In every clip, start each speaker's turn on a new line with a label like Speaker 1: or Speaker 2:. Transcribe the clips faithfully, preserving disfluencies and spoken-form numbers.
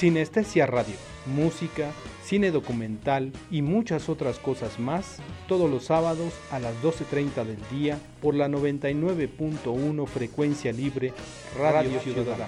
Speaker 1: Sinestesia Radio, música, cine documental y muchas otras cosas más, todos los sábados a las doce treinta del día por la noventa y nueve punto uno Frecuencia Libre Radio, Radio Ciudadana.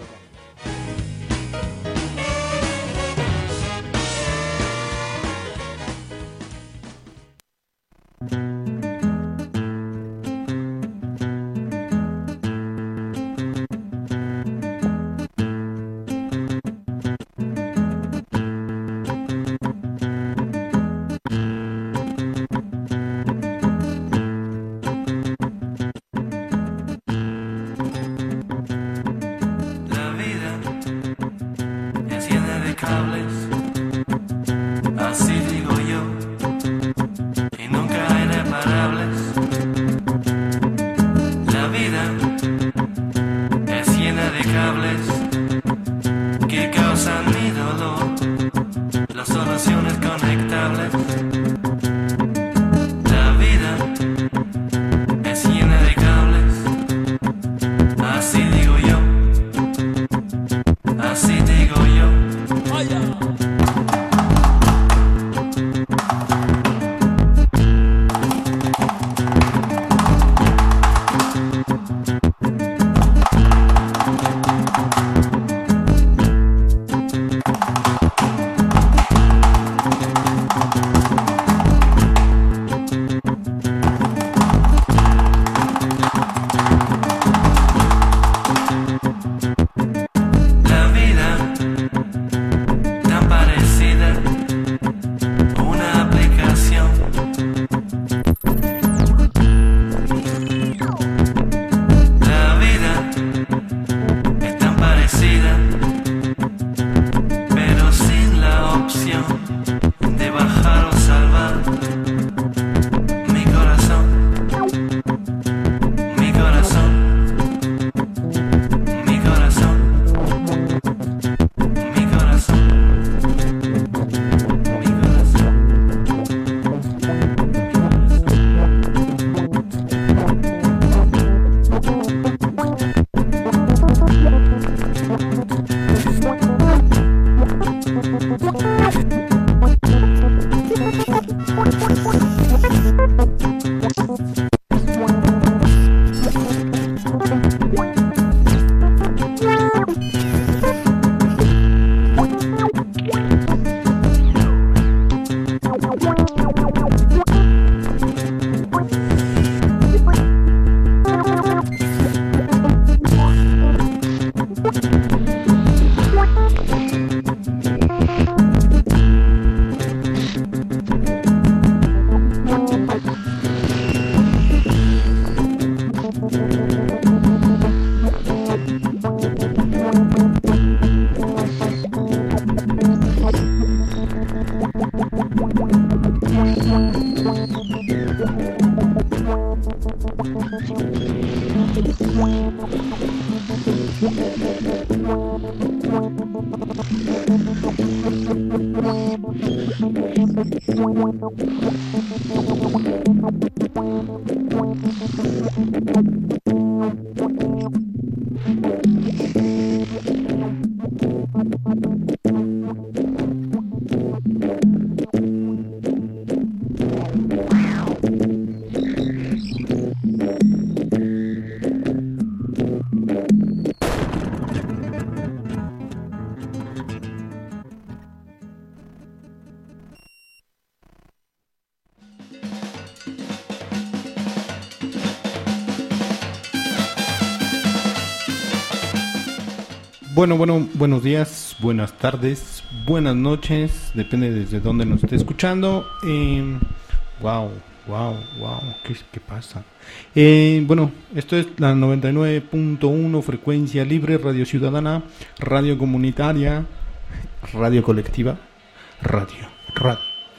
Speaker 2: Bueno, bueno, buenos días, buenas tardes, buenas noches, depende desde dónde nos esté escuchando. Eh, wow, wow, wow, ¿qué, qué pasa? Eh, bueno, esto es la noventa y nueve punto uno Frecuencia Libre, Radio Ciudadana, Radio Comunitaria, Radio Colectiva, Radio, Radio.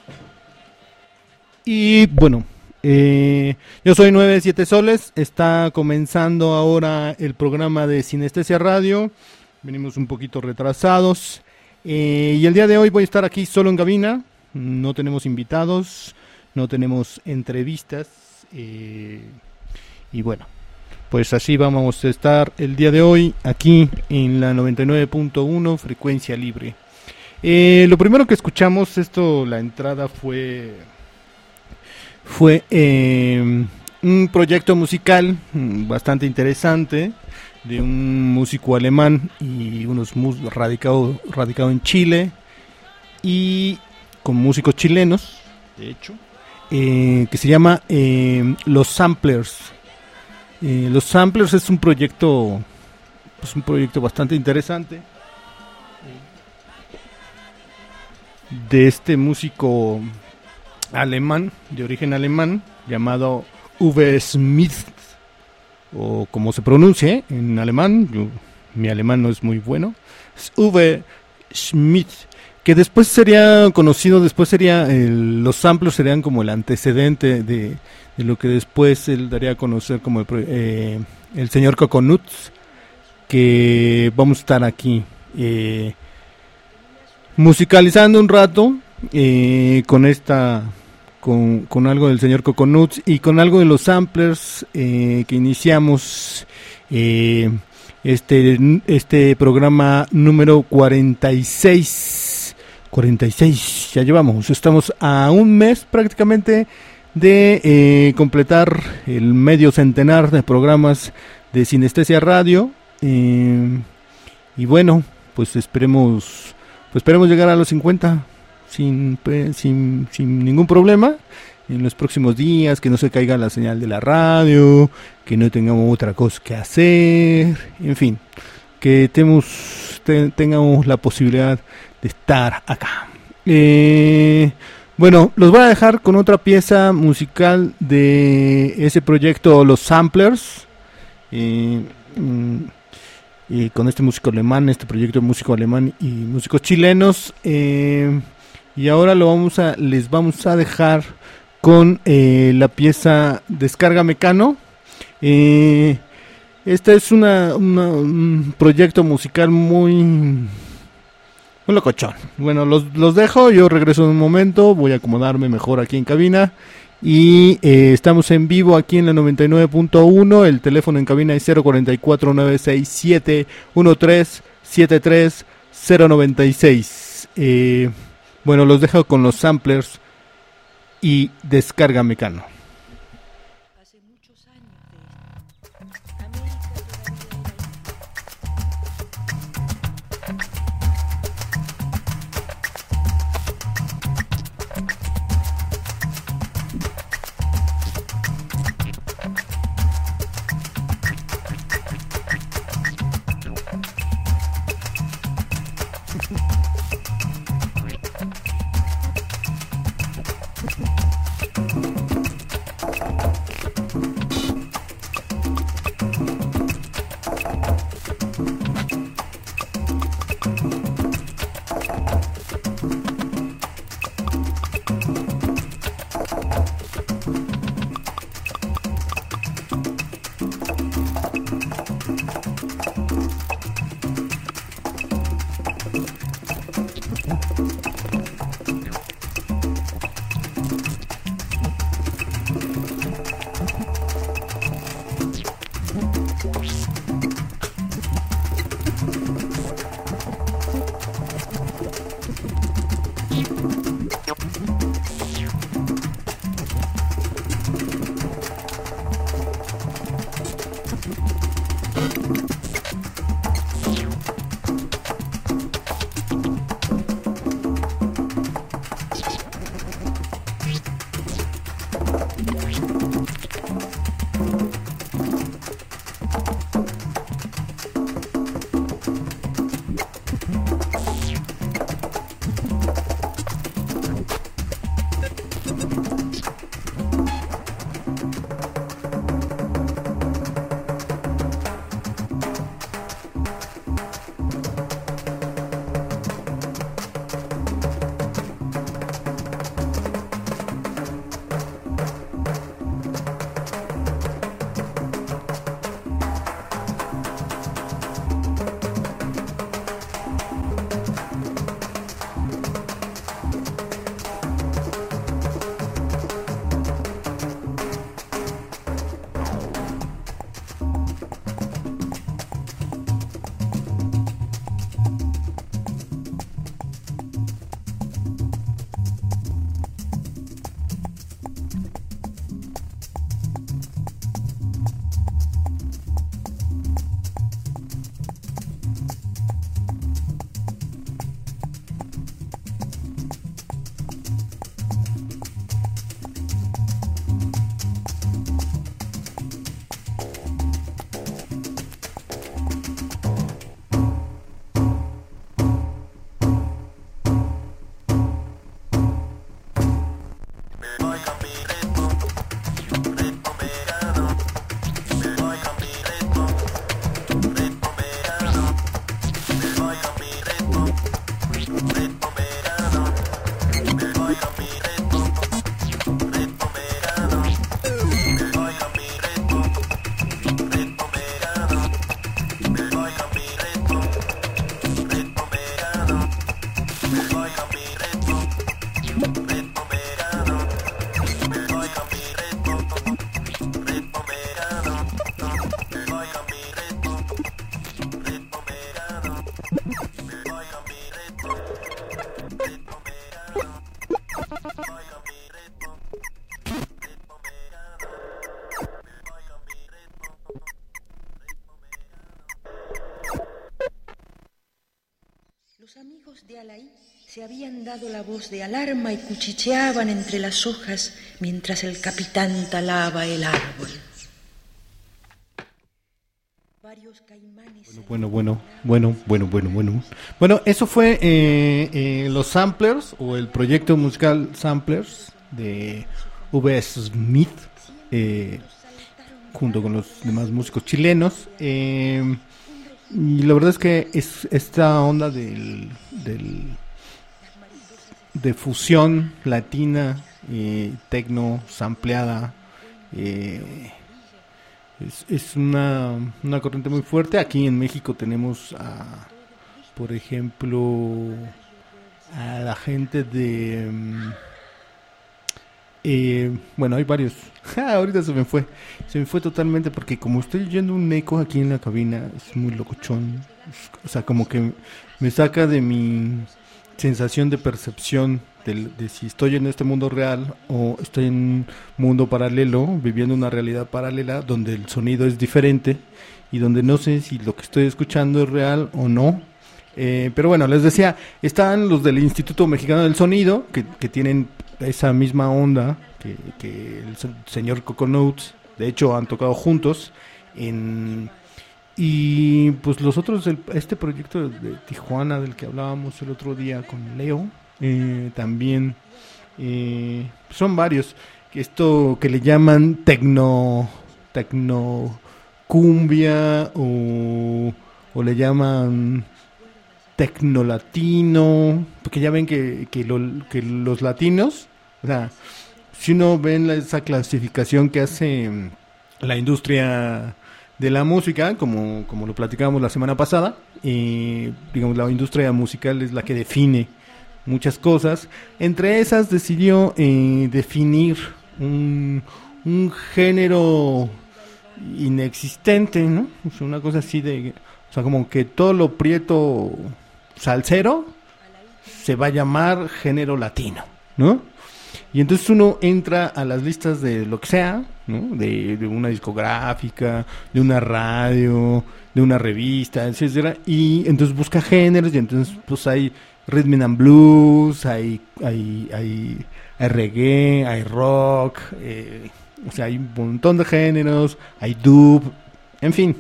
Speaker 2: Y bueno, eh, yo soy nueve siete Soles, está comenzando ahora el programa de Sinestesia Radio. Venimos un poquito retrasados eh, y el día de hoy voy a estar aquí solo en cabina, no tenemos invitados, no tenemos entrevistas eh, y bueno, pues así vamos a estar el día de hoy aquí en la noventa y nueve punto uno Frecuencia Libre. Eh, lo primero que escuchamos, esto, la entrada fue, fue eh, un proyecto musical bastante interesante de un músico alemán y unos músicos radicados radicado en Chile y con músicos chilenos, de hecho, eh, que se llama eh, Los Samplers. Eh, Los Samplers es un proyecto, pues un proyecto bastante interesante de este músico alemán, de origen alemán, llamado Uwe Schmidt, o como se pronuncie en alemán. Yo, mi alemán no es muy bueno, es Uwe Schmidt, que después sería conocido, después sería, el, los samples serían como el antecedente de, de lo que después él daría a conocer como el, eh, el señor Coconuts, que vamos a estar aquí eh, musicalizando un rato eh, con esta con, con algo del señor Coconuts y con algo de los samplers eh, que iniciamos eh, este este programa número cuarenta y seis cuarenta y seis, ya llevamos, estamos a un mes prácticamente de eh, completar el medio centenar de programas de Sinestesia Radio, eh, y bueno, pues esperemos Pues esperemos llegar a los cincuenta sin, sin, sin ningún problema en los próximos días, que no se caiga la señal de la radio, que no tengamos otra cosa que hacer, en fin, que temos, te, tengamos la posibilidad de estar acá. Eh, bueno, los voy a dejar con otra pieza musical de ese proyecto, Los Samplers. Eh, mm, Y con este músico alemán, este proyecto de músico alemán y músicos chilenos, eh, y ahora lo vamos a, les vamos a dejar con eh, la pieza Descarga Mecano. Eh, este es una, una, un proyecto musical muy, muy locochón. Bueno, los, los dejo, yo regreso en un momento, voy a acomodarme mejor aquí en cabina. Y eh, estamos en vivo aquí en la noventa y nueve punto uno. El teléfono en cabina es cero cuatro cuatro, nueve seis siete, uno tres siete tres, cero nueve seis. eh, Bueno, los dejo con los samplers y Descarga Mecano.
Speaker 3: Hace muchos años de esto. América se habían dado la voz de alarma y cuchicheaban entre las hojas mientras el capitán talaba el árbol. Varios caimanes...
Speaker 2: Bueno, bueno, bueno, bueno, bueno, bueno. Bueno, eso fue eh, eh, los Samplers, o el proyecto musical Samplers de V S. Smith, eh, junto con los demás músicos chilenos. Eh, y la verdad es que es esta onda del... del de fusión latina, eh, tecno, sampleada, eh, es, es una, una corriente muy fuerte. Aquí en México tenemos a, por ejemplo, a la gente de... Um, eh, bueno, hay varios. Ahorita se me fue, se me fue totalmente porque como estoy oyendo un eco aquí en la cabina, es muy locochón. O sea, como que me saca de mi... sensación de percepción de, de si estoy en este mundo real o estoy en un mundo paralelo, viviendo una realidad paralela donde el sonido es diferente y donde no sé si lo que estoy escuchando es real o no. Eh, pero bueno, les decía, están los del Instituto Mexicano del Sonido, que, que tienen esa misma onda que, que el señor Coco Notes. De hecho, han tocado juntos en... Y pues los otros, el, este proyecto de Tijuana del que hablábamos el otro día con Leo, eh, también eh, son varios. Esto que le llaman tecno, tecno cumbia o, o le llaman tecno latino, porque ya ven que, que, lo, que los latinos, o sea, si uno ve la, esa clasificación que hace la industria de la música, como, como lo platicábamos la semana pasada, eh, digamos, la industria musical es la que define muchas cosas. Entre esas decidió eh, definir un, un género inexistente, ¿no? O sea, una cosa así de, o sea, como que todo lo prieto salsero se va a llamar género latino, ¿no? Y entonces uno entra a las listas de lo que sea, ¿no? De, de una discográfica, de una radio, de una revista, etcétera, y entonces busca géneros y entonces pues hay rhythm and blues, hay hay hay, hay reggae, hay rock, eh, o sea, hay un montón de géneros, hay dub, en fin.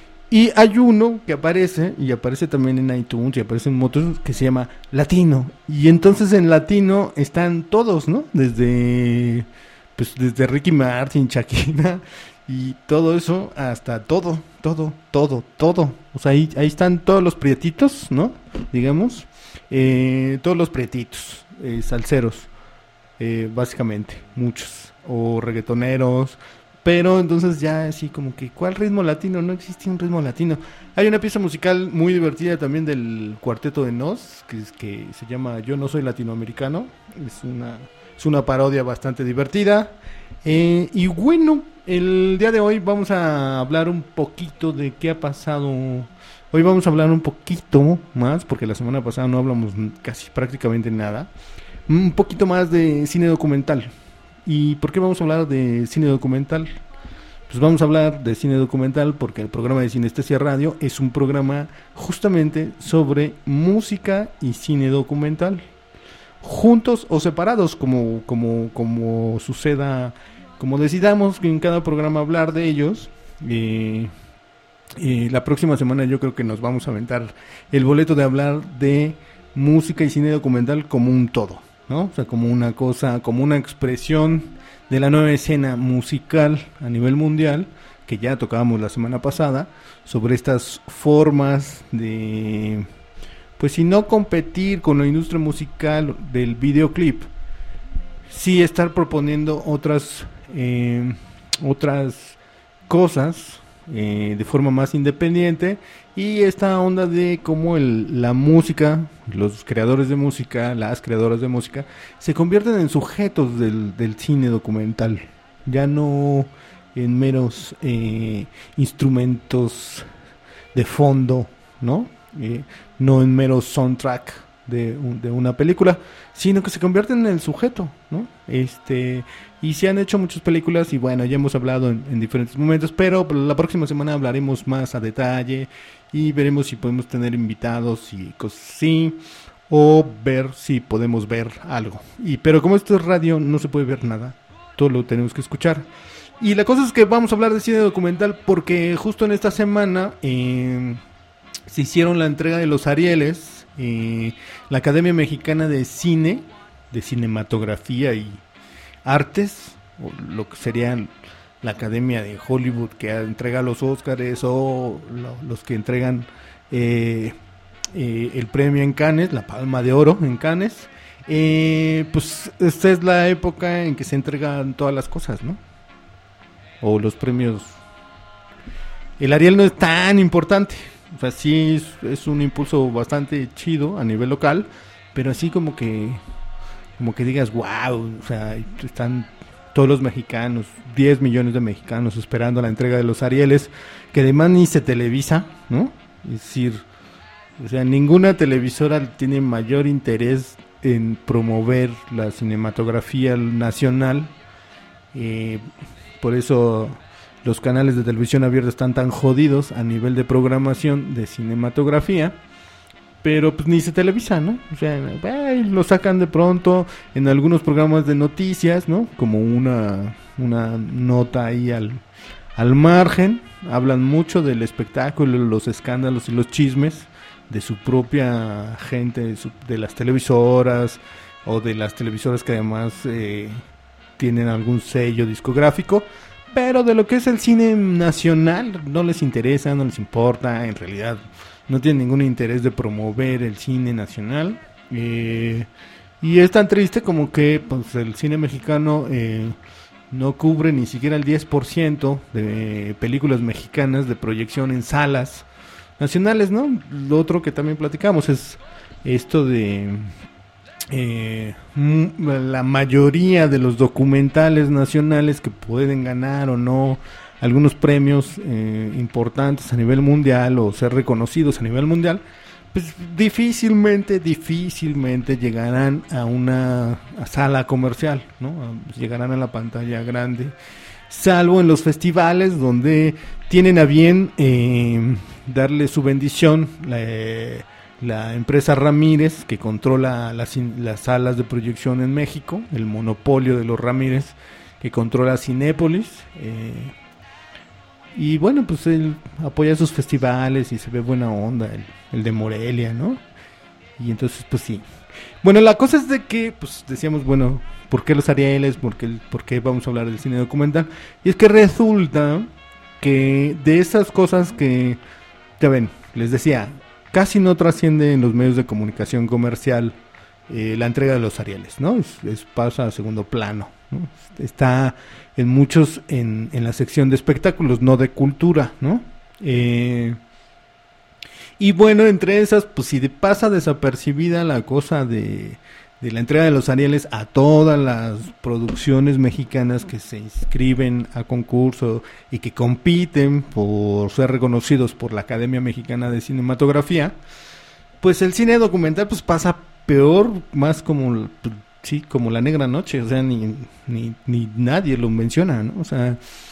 Speaker 2: Y hay uno que aparece, y aparece también en iTunes, y aparece en otros, que se llama Latino. Y entonces en Latino están todos, ¿no? Desde, pues desde Ricky Martin, Shakira, y todo eso, hasta todo, todo, todo, todo. O sea, ahí, ahí están todos los prietitos, ¿no? Digamos, eh, todos los prietitos, eh, salseros, eh, básicamente, muchos, o reggaetoneros. Pero entonces ya así como que, ¿cuál ritmo latino? No existe un ritmo latino. Hay una pieza musical muy divertida también del Cuarteto de Nos, que, es, que se llama Yo no soy latinoamericano. Es una, es una parodia bastante divertida. Eh, y bueno, el día de hoy vamos a hablar un poquito de qué ha pasado. Hoy vamos a hablar un poquito más, porque la semana pasada no hablamos casi prácticamente nada. Un poquito más de cine documental. ¿Y por qué vamos a hablar de cine documental? Pues vamos a hablar de cine documental porque el programa de Sinestesia Radio es un programa justamente sobre música y cine documental, juntos o separados, como, como, como suceda, como decidamos en cada programa hablar de ellos. Eh, eh, la próxima semana yo creo que nos vamos a aventar el boleto de hablar de música y cine documental como un todo, ¿no? O sea, como una cosa, como una expresión de la nueva escena musical a nivel mundial, que ya tocábamos la semana pasada, sobre estas formas de, pues si no competir con la industria musical del videoclip, sí estar proponiendo otras, eh, otras cosas eh, de forma más independiente. Y esta onda de cómo el, la música, los creadores de música, las creadoras de música, se convierten en sujetos del, del cine documental. Ya no en meros eh, instrumentos de fondo, ¿no? Eh, no en meros soundtrack de, un, de una película, sino que se convierten en el sujeto, ¿no? Este, y se han hecho muchas películas y bueno, ya hemos hablado en, en diferentes momentos, pero la próxima semana hablaremos más a detalle y veremos si podemos tener invitados y cosas así. o ver si podemos ver algo. Y pero como esto es radio, no se puede ver nada, todo lo tenemos que escuchar. Y la cosa es que vamos a hablar de cine documental porque justo en esta semana eh, se hicieron la entrega de los Arieles, eh, la Academia Mexicana de Cine, de Cinematografía y Artes, o lo que serían la Academia de Hollywood que entrega los Óscares, o lo, los que entregan eh, eh, el premio en Cannes, la Palma de Oro en Cannes. Eh, pues esta es la época en que se entregan todas las cosas, ¿no? O los premios. El Ariel no es tan importante, o sea, sí es, es un impulso bastante chido a nivel local, pero así como que como que digas, wow, o sea, están todos los mexicanos, diez millones de mexicanos esperando la entrega de los Arieles, que además ni se televisa, ¿no? Es decir, o sea, ninguna televisora tiene mayor interés en promover la cinematografía nacional, eh, por eso los canales de televisión abierta están tan jodidos a nivel de programación de cinematografía, pero pues ni se televisa, ¿no? O sea, eh, lo sacan de pronto en algunos programas de noticias, ¿no? Como una, una nota ahí al, al margen, hablan mucho del espectáculo, los escándalos y los chismes de su propia gente, de, su, de las televisoras, o de las televisoras que además eh, tienen algún sello discográfico, pero de lo que es el cine nacional no les interesa, no les importa, en realidad no tienen ningún interés de promover el cine nacional, eh, y es tan triste como que pues, el cine mexicano eh, no cubre ni siquiera el diez por ciento de películas mexicanas de proyección en salas nacionales, ¿no? Lo otro que también platicamos es esto de eh, la mayoría de los documentales nacionales que pueden ganar o no algunos premios eh, importantes a nivel mundial o ser reconocidos a nivel mundial, pues difícilmente, difícilmente llegarán a una a sala comercial, ¿no? Llegarán a la pantalla grande, salvo en los festivales donde tienen a bien eh, darle su bendición la, eh, la empresa Ramírez, que controla las, las salas de proyección en México, el monopolio de los Ramírez, que controla Cinépolis, eh, y bueno, pues él apoya sus festivales y se ve buena onda, el, el de Morelia, ¿no? Y entonces pues sí. Bueno, la cosa es de que, pues decíamos, bueno, ¿por qué los Arieles? ¿Por qué, por qué vamos a hablar del cine documental? Y es que resulta que de esas cosas que, ya ven, les decía, casi no trasciende en los medios de comunicación comercial eh, la entrega de los Arieles, ¿no? Es, es, pasa a segundo plano, ¿no? Está en muchos, en, en la sección de espectáculos, no de cultura, ¿no? Eh... Y bueno, entre esas, pues si pasa desapercibida la cosa de, de la entrega de los Arieles a todas las producciones mexicanas que se inscriben a concurso y que compiten por ser reconocidos por la Academia Mexicana de Cinematografía, pues el cine documental pues pasa peor, más como, sí, como la negra noche, o sea, ni, ni, ni nadie lo menciona, ¿no? O sea,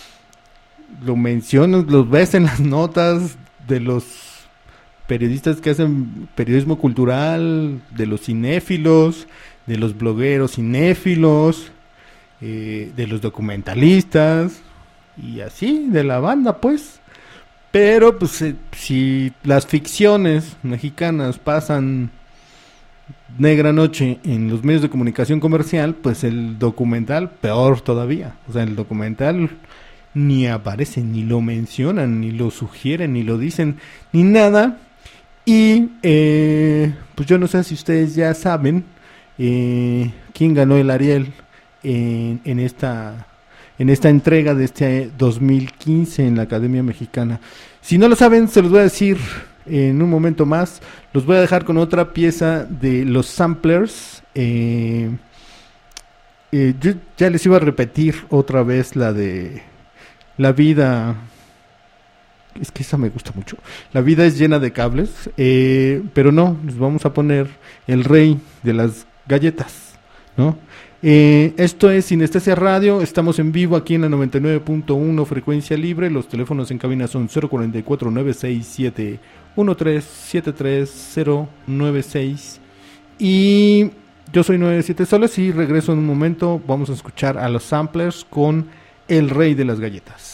Speaker 2: lo mencionas, los ves en las notas de los periodistas que hacen periodismo cultural, de los cinéfilos, de los blogueros cinéfilos, eh, de los documentalistas y así, de la banda pues. Pero pues eh, si las ficciones mexicanas pasan negra noche en los medios de comunicación comercial, pues el documental peor todavía. O sea, el documental ni aparece, ni lo mencionan, ni lo sugieren, ni lo dicen, ni nada. Y eh, pues yo no sé si ustedes ya saben eh, quién ganó el Ariel en, en esta en esta entrega de este dos mil quince en la Academia Mexicana. Si no lo saben, se los voy a decir en un momento más. Los voy a dejar con otra pieza de los Samplers. Eh, eh, yo ya les iba a repetir otra vez la de La vida... Es que esa me gusta mucho. La vida es llena de cables, eh, pero no, les vamos a poner El rey de las galletas, ¿no? Eh, esto es Sinestesia Radio, estamos en vivo aquí en la noventa y nueve punto uno frecuencia libre. Los teléfonos en cabina son cero cuatro cuatro nueve seis siete uno tres siete tres cero nueve seis Y yo soy nueve siete Soles y regreso en un momento. Vamos a escuchar a los Samplers con El Rey de las Galletas.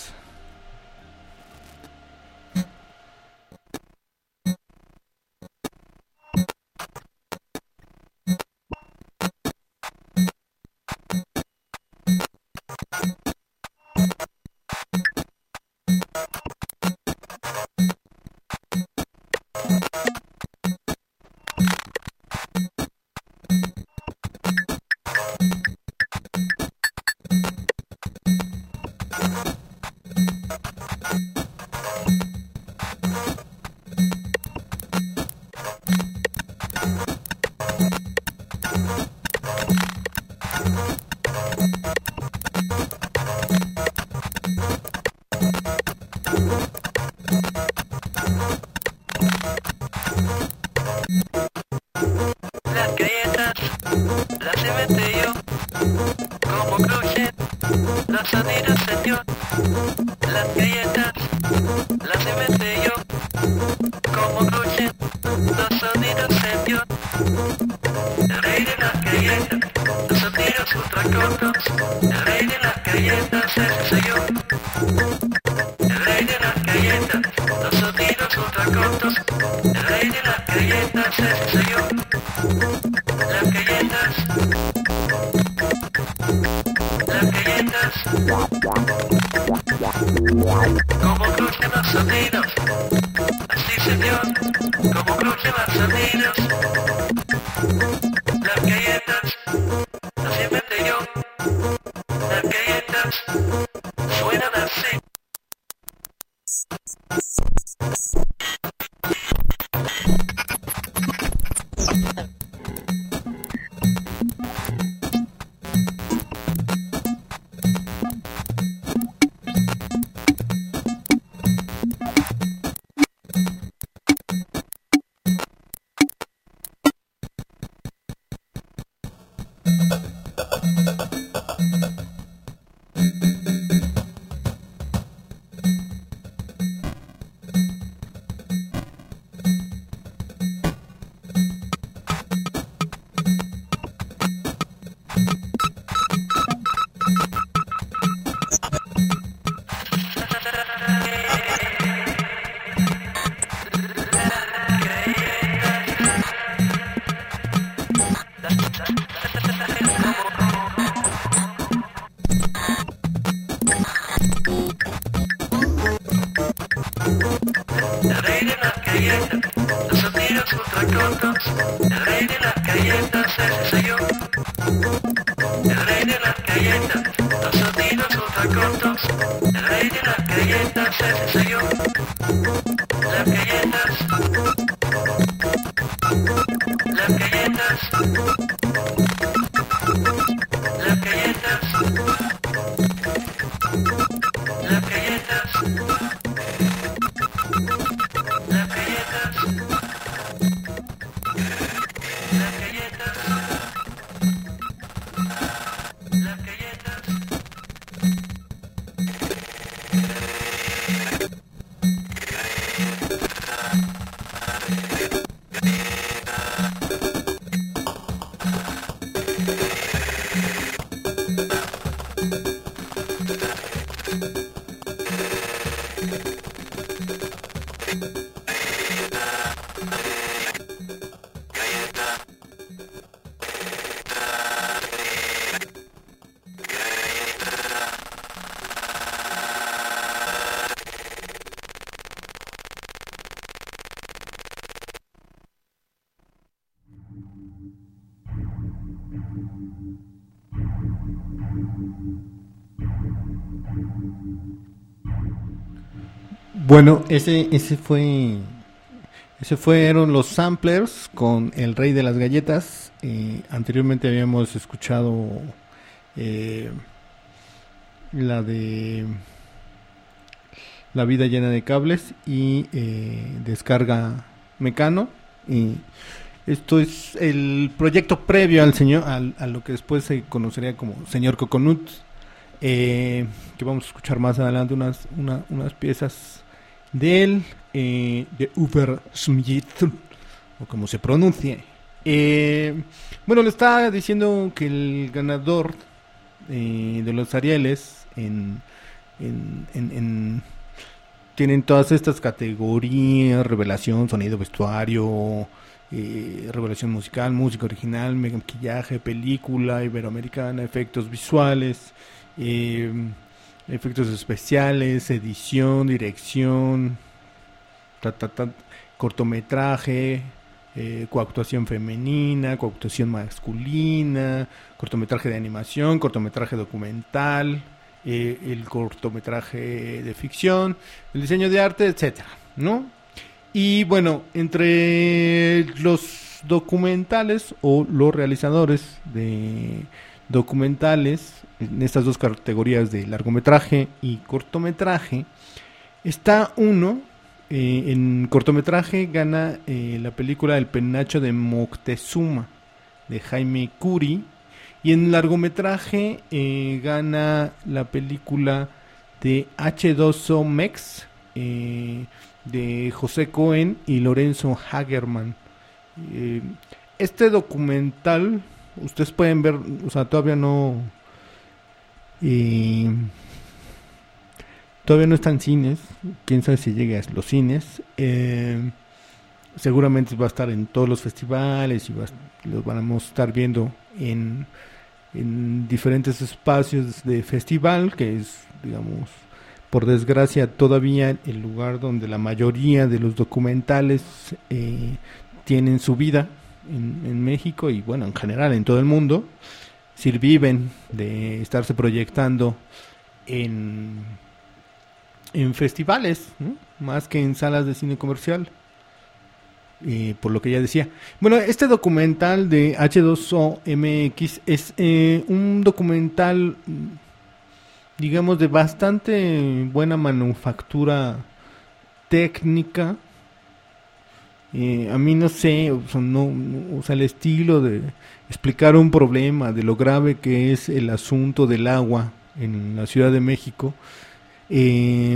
Speaker 2: Bueno, ese ese fue ese fueron los Samplers con El Rey de las Galletas. Eh, anteriormente habíamos escuchado eh, la de La Vida Llena de Cables y eh, Descarga Mecano. Y esto es el proyecto previo al señor al, a lo que después se conocería como Señor Coconut, eh, que vamos a escuchar más adelante unas una, unas piezas de él, eh, de Uber Smith, o como se pronuncie, Eh, bueno, le estaba diciendo que el ganador eh, de los Arieles en, en, en, en tienen todas estas categorías: revelación, sonido, vestuario, eh, revelación musical, música original, maquillaje, película iberoamericana, efectos visuales, eh, efectos especiales, edición, dirección, ta, ta, ta, cortometraje, eh, coactuación femenina, coactuación masculina, cortometraje de animación, cortometraje documental, eh, el cortometraje de ficción, el diseño de arte, etcétera, ¿no? Y bueno, entre los documentales o los realizadores de documentales en estas dos categorías de largometraje y cortometraje, está uno, eh, en cortometraje gana eh, la película El penacho de Moctezuma de Jaime Curi, y en largometraje eh, gana la película de hache dos o Mex eh, de José Cohen y Lorenzo Hagerman. Eh, este documental, ustedes pueden ver, o sea, todavía no... Eh, todavía no está en cines, quién sabe si llegue a los cines. Eh, seguramente va a estar en todos los festivales y va, los vamos a estar viendo en, en diferentes espacios de festival, que es, digamos, por desgracia, todavía el lugar donde la mayoría de los documentales eh, tienen su vida en, en México y, bueno, en general en todo el mundo. Si viven de estarse proyectando en, en festivales, ¿no? Más que en salas de cine comercial, eh, por lo que ya decía. Bueno, este documental de hache dos o eme equis es eh, un documental, digamos, de bastante buena manufactura técnica. Eh, a mí no sé, o sea, no, o sea, el estilo de explicar un problema, de lo grave que es el asunto del agua en la Ciudad de México, eh,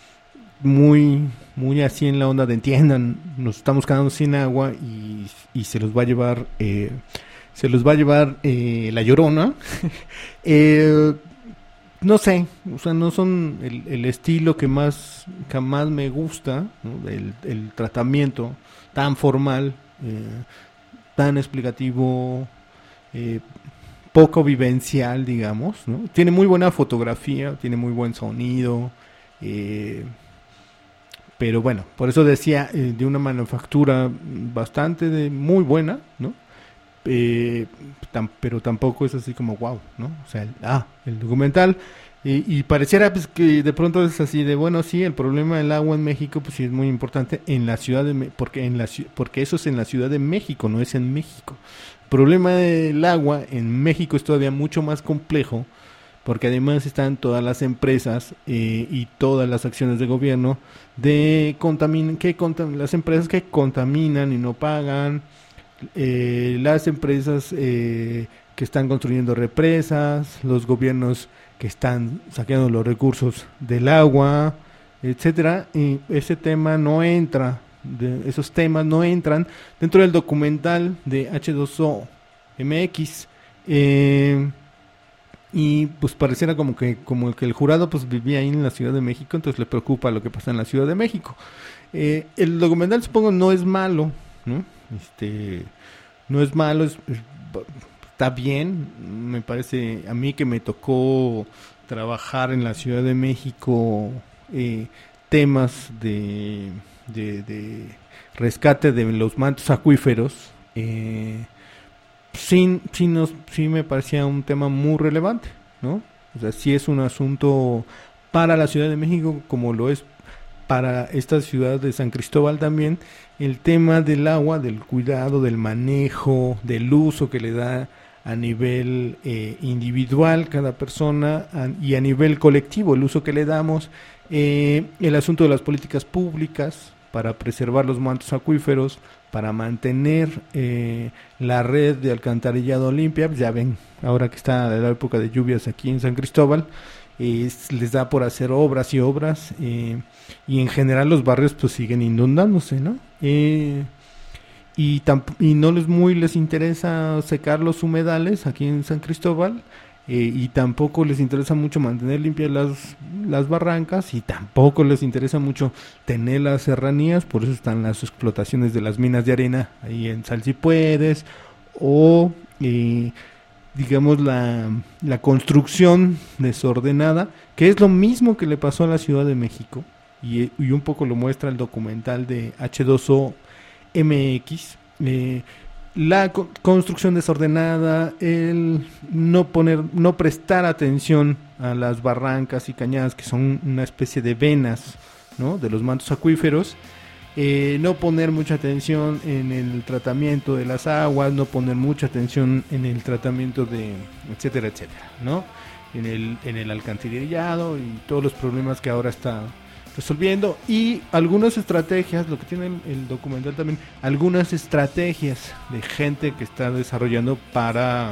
Speaker 2: muy, muy así en la onda de entiendan, nos estamos quedando sin agua y, y se los va a llevar, eh, se los va a llevar eh, la Llorona. eh, no sé, o sea, no son el, el estilo que más, que más me gusta, ¿no? el, el tratamiento tan formal, eh, tan explicativo, eh, poco vivencial, digamos, ¿no? Tiene muy buena fotografía, tiene muy buen sonido, eh, pero bueno, por eso decía, eh, de una manufactura bastante de, muy buena, ¿no? Eh, tam, pero tampoco es así como wow, ¿no? O sea, el, ah, el documental, eh, y pareciera pues que de pronto es así de, bueno, sí, el problema del agua en México pues sí es muy importante en la ciudad de Me- porque en la porque eso es en la Ciudad de México, no es en México. El problema del agua en México es todavía mucho más complejo, porque además están todas las empresas eh, y todas las acciones de gobierno de contamin que contam las empresas que contaminan y no pagan, eh, las empresas eh, que están construyendo represas, los gobiernos que están saqueando los recursos del agua, etcétera. Y ese tema no entra, de, esos temas no entran dentro del documental de hache dos o eme equis. Eh, y pues pareciera como que como que el jurado pues vivía ahí en la Ciudad de México, entonces le preocupa lo que pasa en la Ciudad de México. Eh, el documental, supongo, no es malo, ¿no? Este, no es malo, es, es, está bien. Me parece a mí que me tocó trabajar en la Ciudad de México eh, temas de, de, de rescate de los mantos acuíferos. Eh, sí, sí, nos, sí me parecía un tema muy relevante, ¿no? O sea, sí es un asunto para la Ciudad de México, como lo es para esta ciudad de San Cristóbal también, el tema del agua, del cuidado, del manejo, del uso que le da a nivel eh, individual cada persona a, y a nivel colectivo, el uso que le damos, eh, el asunto de las políticas públicas para preservar los mantos acuíferos, para mantener eh, la red de alcantarillado limpia. Ya ven, ahora que está la época de lluvias aquí en San Cristóbal, eh, les da por hacer obras y obras, eh, y en general los barrios pues siguen inundándose, ¿no? Eh, y, tamp- y no les muy les interesa secar los humedales aquí en San Cristóbal, eh, y tampoco les interesa mucho mantener limpias las, las barrancas, y tampoco les interesa mucho tener las serranías. Por eso están las explotaciones de las minas de arena ahí en Salsipuedes, o eh, digamos la, la construcción desordenada, que es lo mismo que le pasó a la Ciudad de México, y, y un poco lo muestra el documental de hache dos o eme equis. eh, la co- construcción desordenada, el no poner, no prestar atención a las barrancas y cañadas, que son una especie de venas, ¿no?, de los mantos acuíferos, eh, no poner mucha atención en el tratamiento de las aguas, no poner mucha atención en el tratamiento de etcétera, etcétera, ¿no?, en el, en el alcantarillado y todos los problemas que ahora está resolviendo, y algunas estrategias, lo que tiene el, el documental también, algunas estrategias de gente que está desarrollando para,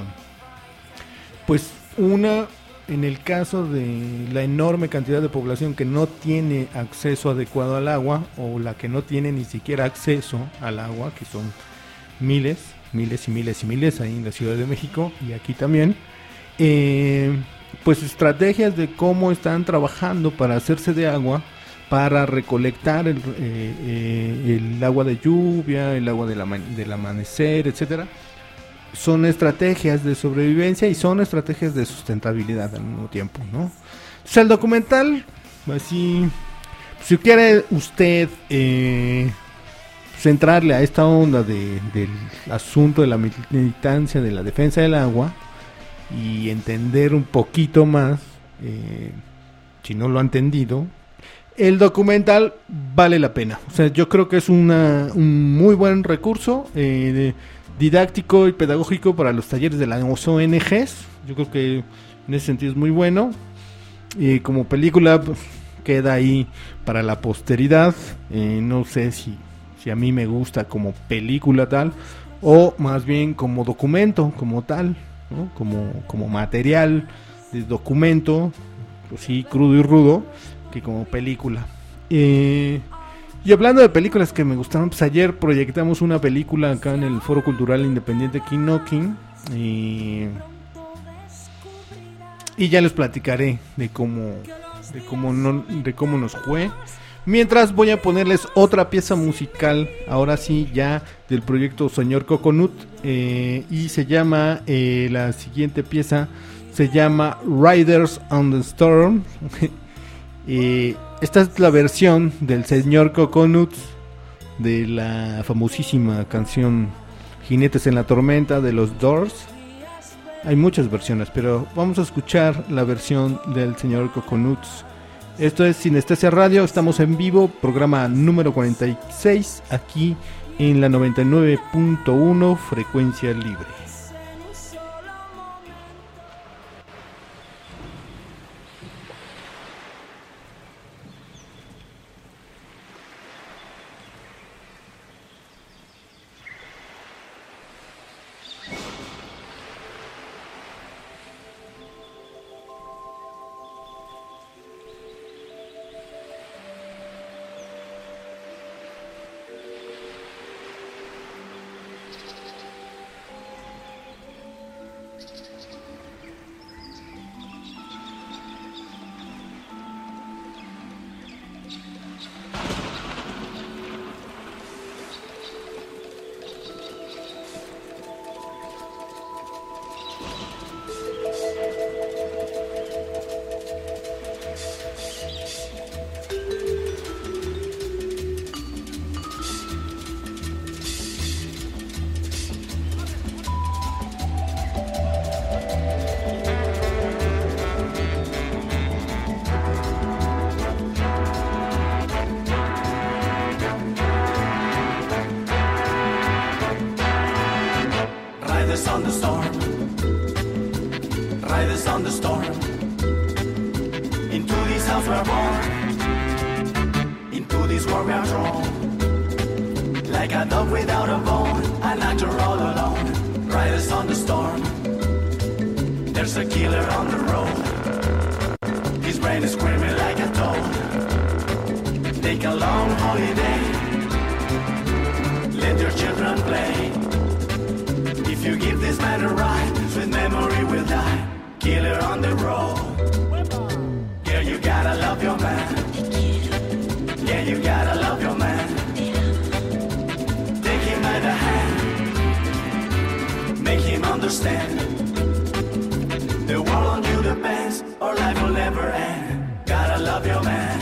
Speaker 2: pues, una, en el caso de la enorme cantidad de población que no tiene acceso adecuado al agua, o la que no tiene ni siquiera acceso al agua, que son miles, miles y miles y miles ahí en la Ciudad de México y aquí también, eh, pues estrategias de cómo están trabajando para hacerse de agua, para recolectar el, eh, eh, el agua de lluvia, el agua del, ama- del amanecer, etcétera. Son estrategias de sobrevivencia y son estrategias de sustentabilidad al mismo tiempo, ¿no? O sea, el documental, así, si quiere usted eh, centrarle a esta onda de, del asunto de la militancia, de la defensa del agua, y entender un poquito más, eh, si no lo ha entendido, el documental vale la pena. O sea, yo creo que es una, un muy buen recurso eh, de, didáctico y pedagógico para los talleres de las O N Ges. Yo creo que en ese sentido es muy bueno. Y como película, pues, queda ahí para la posteridad. Eh, no sé si, si a mí me gusta como película tal, o más bien como documento, como tal, ¿no?, como, como material de documento, pues sí, crudo y rudo, que como película. Eh, y hablando de películas que me gustaron, pues ayer proyectamos una película acá en el Foro Cultural Independiente Kinokin, y, y ya les platicaré de cómo de cómo no, de cómo nos fue. Mientras voy a ponerles otra pieza musical, ahora sí ya del proyecto Señor Coconut, eh, y se llama eh, la siguiente pieza se llama Riders on the Storm. Eh, esta es la versión del Señor Coconut de la famosísima canción Jinetes en la Tormenta de los Doors. Hay muchas versiones, pero vamos a escuchar la versión del Señor Coconut. Esto es Sinestesia Radio, estamos en vivo, programa número cuarenta y seis, aquí en la noventa y nueve punto uno Frecuencia Libre.
Speaker 4: Riders on the storm, riders on the storm. Into this house we're born, into this world we are drawn. Like a dog without a bone, an actor all alone. Riders on the storm, there's a killer on the road. His brain is screaming like a toad. Take a long holiday, let your children play. If you give this man a ride, sweet memory will die. Killer on the road. Girl, you gotta love your man. Yeah, you gotta love your man. Take him by the hand. Make him understand. The world on you depends, or life will never end. Gotta love your man.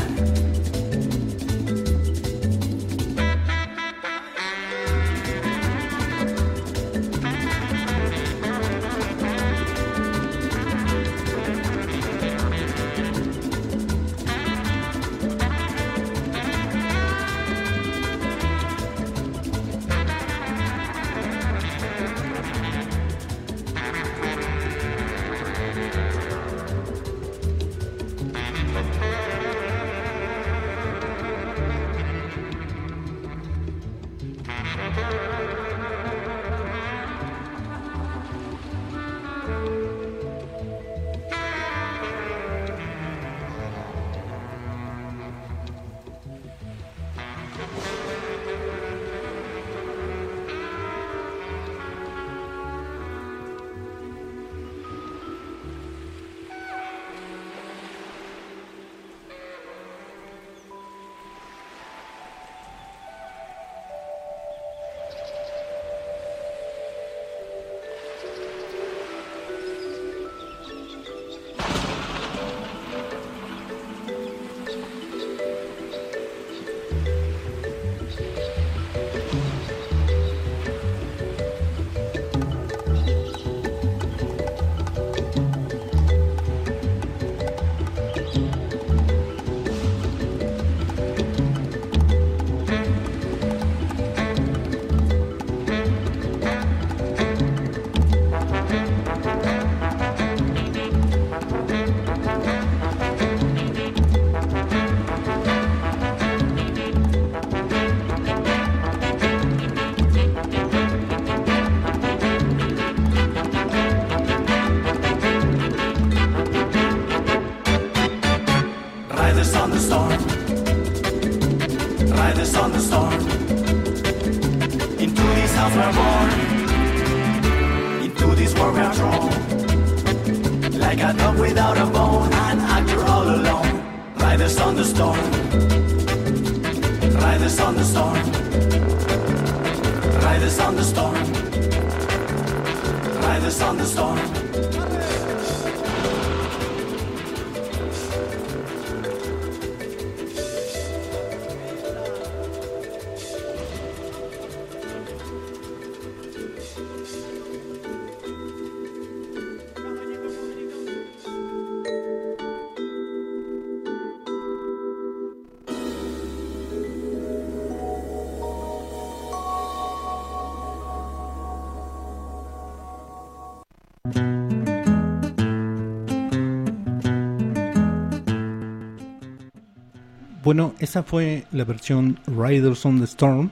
Speaker 2: Bueno, esa fue la versión Riders on the Storm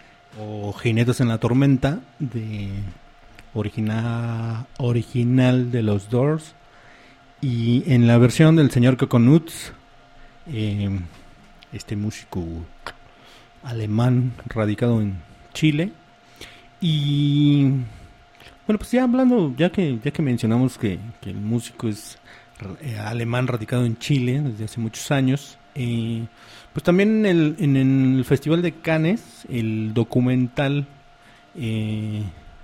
Speaker 2: o Jinetes en la Tormenta de original, original de los Doors, y en la versión del señor Coconuts, eh, este músico alemán radicado en Chile. Y bueno, pues ya hablando, ya que ya que mencionamos que, que el músico es eh, alemán radicado en Chile desde hace muchos años, eh, pues también en el, en el Festival de Cannes, el documental, eh,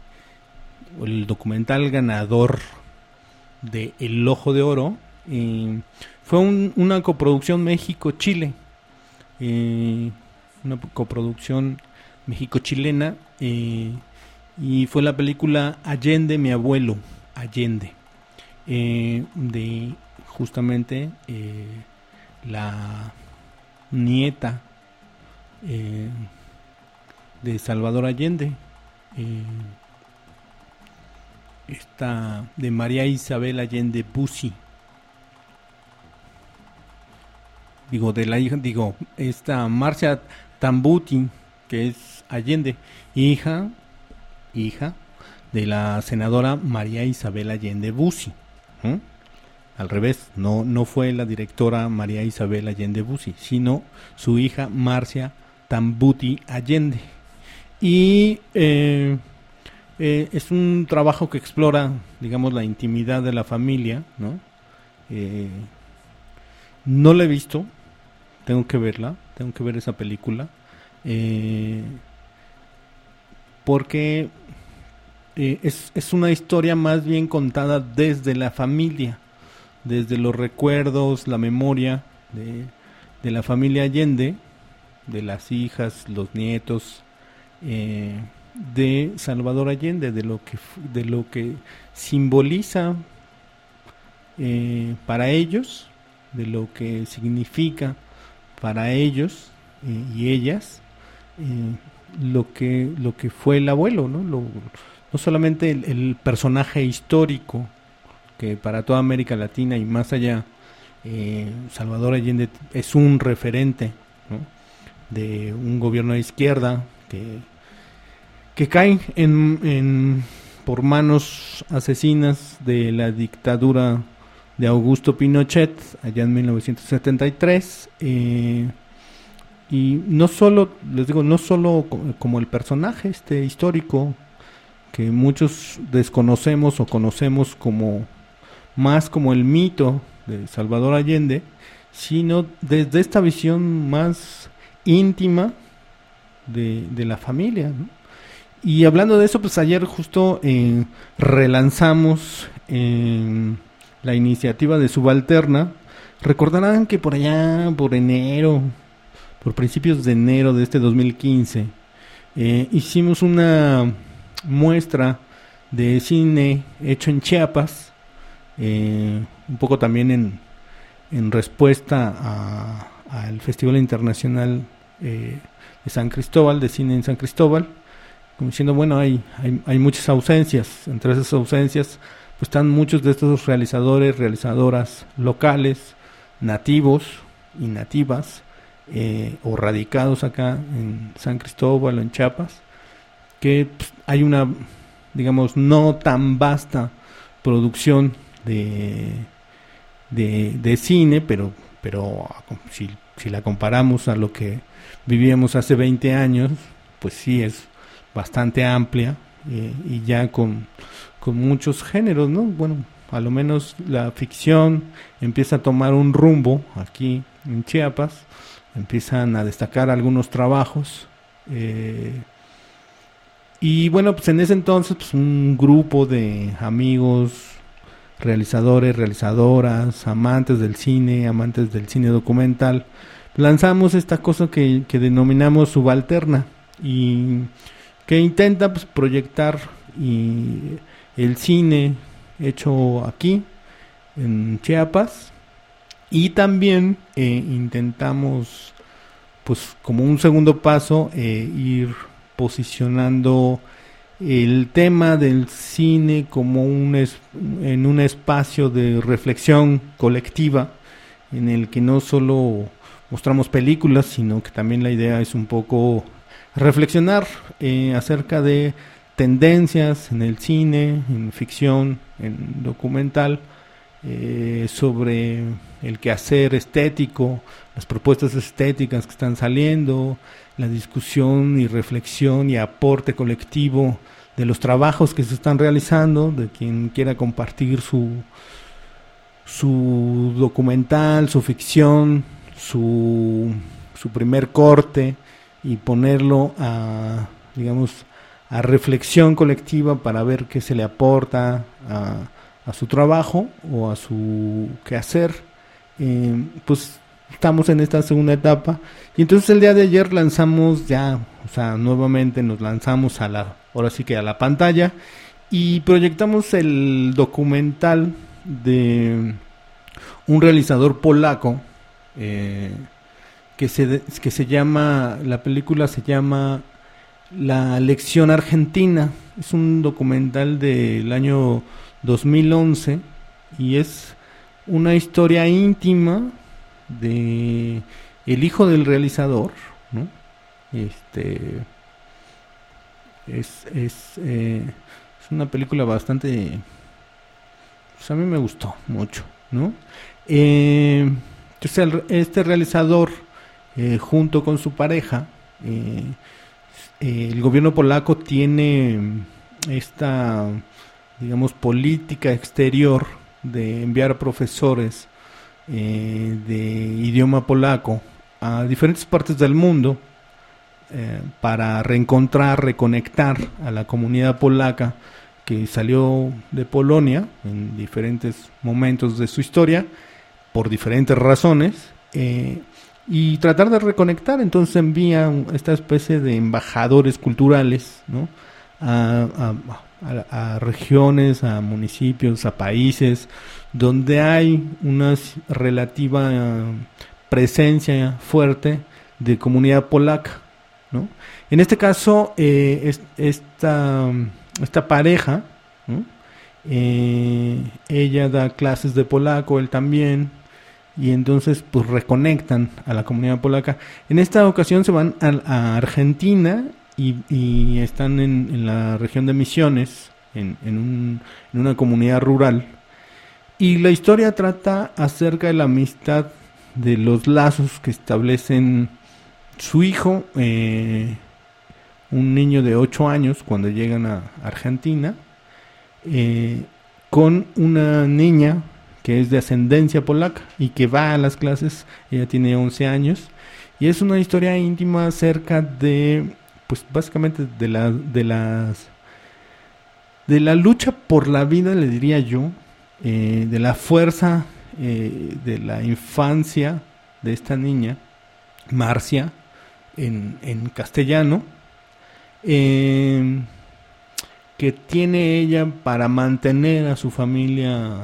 Speaker 2: el documental ganador de El Ojo de Oro, eh, fue un, una coproducción México-Chile, eh, una coproducción México-chilena, eh, y fue la película Allende, mi abuelo, Allende, eh, de justamente eh, la nieta eh, de Salvador Allende, eh, esta de María Isabel Allende Bussi, digo de la hija, digo esta Marcia Tambuti, que es Allende, hija hija de la senadora María Isabel Allende Bussi. ¿eh? Al revés, no no fue la directora María Isabel Allende Bussi, sino su hija Marcia Tambuti Allende. y eh, eh, es un trabajo que explora, digamos, la intimidad de la familia, ¿no? Eh, no la he visto, tengo que verla, tengo que ver esa película, eh, porque eh, es, es una historia más bien contada desde la familia, desde los recuerdos, la memoria de, de la familia Allende, de las hijas, los nietos, eh, de Salvador Allende, de lo que, de lo que simboliza eh, para ellos, de lo que significa para ellos eh, y ellas, eh, lo que lo que fue el abuelo, ¿no? Lo, no solamente el, el personaje histórico que para toda América Latina y más allá, eh, Salvador Allende es un referente, ¿no? De un gobierno de izquierda que que cae en, en por manos asesinas de la dictadura de Augusto Pinochet allá en mil novecientos setenta y tres, eh, y no solo, les digo, no solo como el personaje este histórico que muchos desconocemos o conocemos como más como el mito de Salvador Allende, sino desde esta visión más íntima de, de la familia, ¿no? Y hablando de eso, pues ayer justo eh, relanzamos eh, la iniciativa de Subalterna. Recordarán que por allá, por enero, por principios de enero de este dos mil quince, eh, hicimos una muestra de cine hecho en Chiapas, eh, un poco también en, en respuesta a, al Festival Internacional eh, de San Cristóbal, de cine en San Cristóbal, como diciendo, bueno, hay, hay, hay muchas ausencias. Entre esas ausencias pues están muchos de estos realizadores, realizadoras locales, nativos y nativas, eh, o radicados acá en San Cristóbal o en Chiapas, que pues, hay una, digamos, no tan vasta producción de, de, de cine, pero, pero si, si la comparamos a lo que vivíamos hace veinte años, pues sí es bastante amplia, eh, y ya con, con muchos géneros, ¿no? Bueno, a lo menos la ficción empieza a tomar un rumbo aquí en Chiapas, empiezan a destacar algunos trabajos, eh, y bueno, pues en ese entonces pues un grupo de amigos, realizadores, realizadoras, amantes del cine, amantes del cine documental, lanzamos esta cosa que, que denominamos Subalterna, y que intenta pues proyectar y el cine hecho aquí en Chiapas, y también eh, intentamos pues como un segundo paso eh, ir posicionando el tema del cine como un es, en un espacio de reflexión colectiva en el que no solo mostramos películas, sino que también la idea es un poco reflexionar eh, acerca de tendencias en el cine, en ficción, en documental, eh, sobre el quehacer estético, las propuestas estéticas que están saliendo, la discusión y reflexión y aporte colectivo de los trabajos que se están realizando, de quien quiera compartir su, su documental, su ficción, su, su primer corte, y ponerlo a, digamos, a reflexión colectiva para ver qué se le aporta a, a su trabajo o a su quehacer. Eh, pues estamos en esta segunda etapa, y entonces el día de ayer lanzamos ya, o sea, nuevamente nos lanzamos a la, ahora sí que a la pantalla, y proyectamos el documental de un realizador polaco, eh, que se que se llama, la película se llama La Lección Argentina. Es un documental del año dos mil once y es una historia íntima de el hijo del realizador, ¿no? Este es es eh, es una película bastante, pues a mí me gustó mucho, ¿no? Eh, entonces el, este realizador, Eh, junto con su pareja, eh, eh, el gobierno polaco tiene esta, digamos, política exterior de enviar profesores eh, de idioma polaco a diferentes partes del mundo eh, para reencontrar, reconectar a la comunidad polaca que salió de Polonia en diferentes momentos de su historia por diferentes razones, eh, y tratar de reconectar. Entonces envía esta especie de embajadores culturales, ¿no? a, a, a, a regiones, a municipios, a países donde hay una relativa uh, presencia fuerte de comunidad polaca, ¿no? En este caso, eh, es, esta, esta pareja, ¿no? eh, ella da clases de polaco, él también, y entonces pues reconectan a la comunidad polaca. En esta ocasión se van a, a Argentina y, y están en, en la región de Misiones, en, en, un, en una comunidad rural, y la historia trata acerca de la amistad, de los lazos que establecen su hijo, eh, un niño de ocho años cuando llegan a Argentina, eh, con una niña que es de ascendencia polaca y que va a las clases. Ella tiene once años y es una historia íntima acerca de, pues básicamente de la de las de la lucha por la vida, le diría yo, eh, de la fuerza eh, de la infancia de esta niña, Marcia, en, en castellano, eh, que tiene ella para mantener a su familia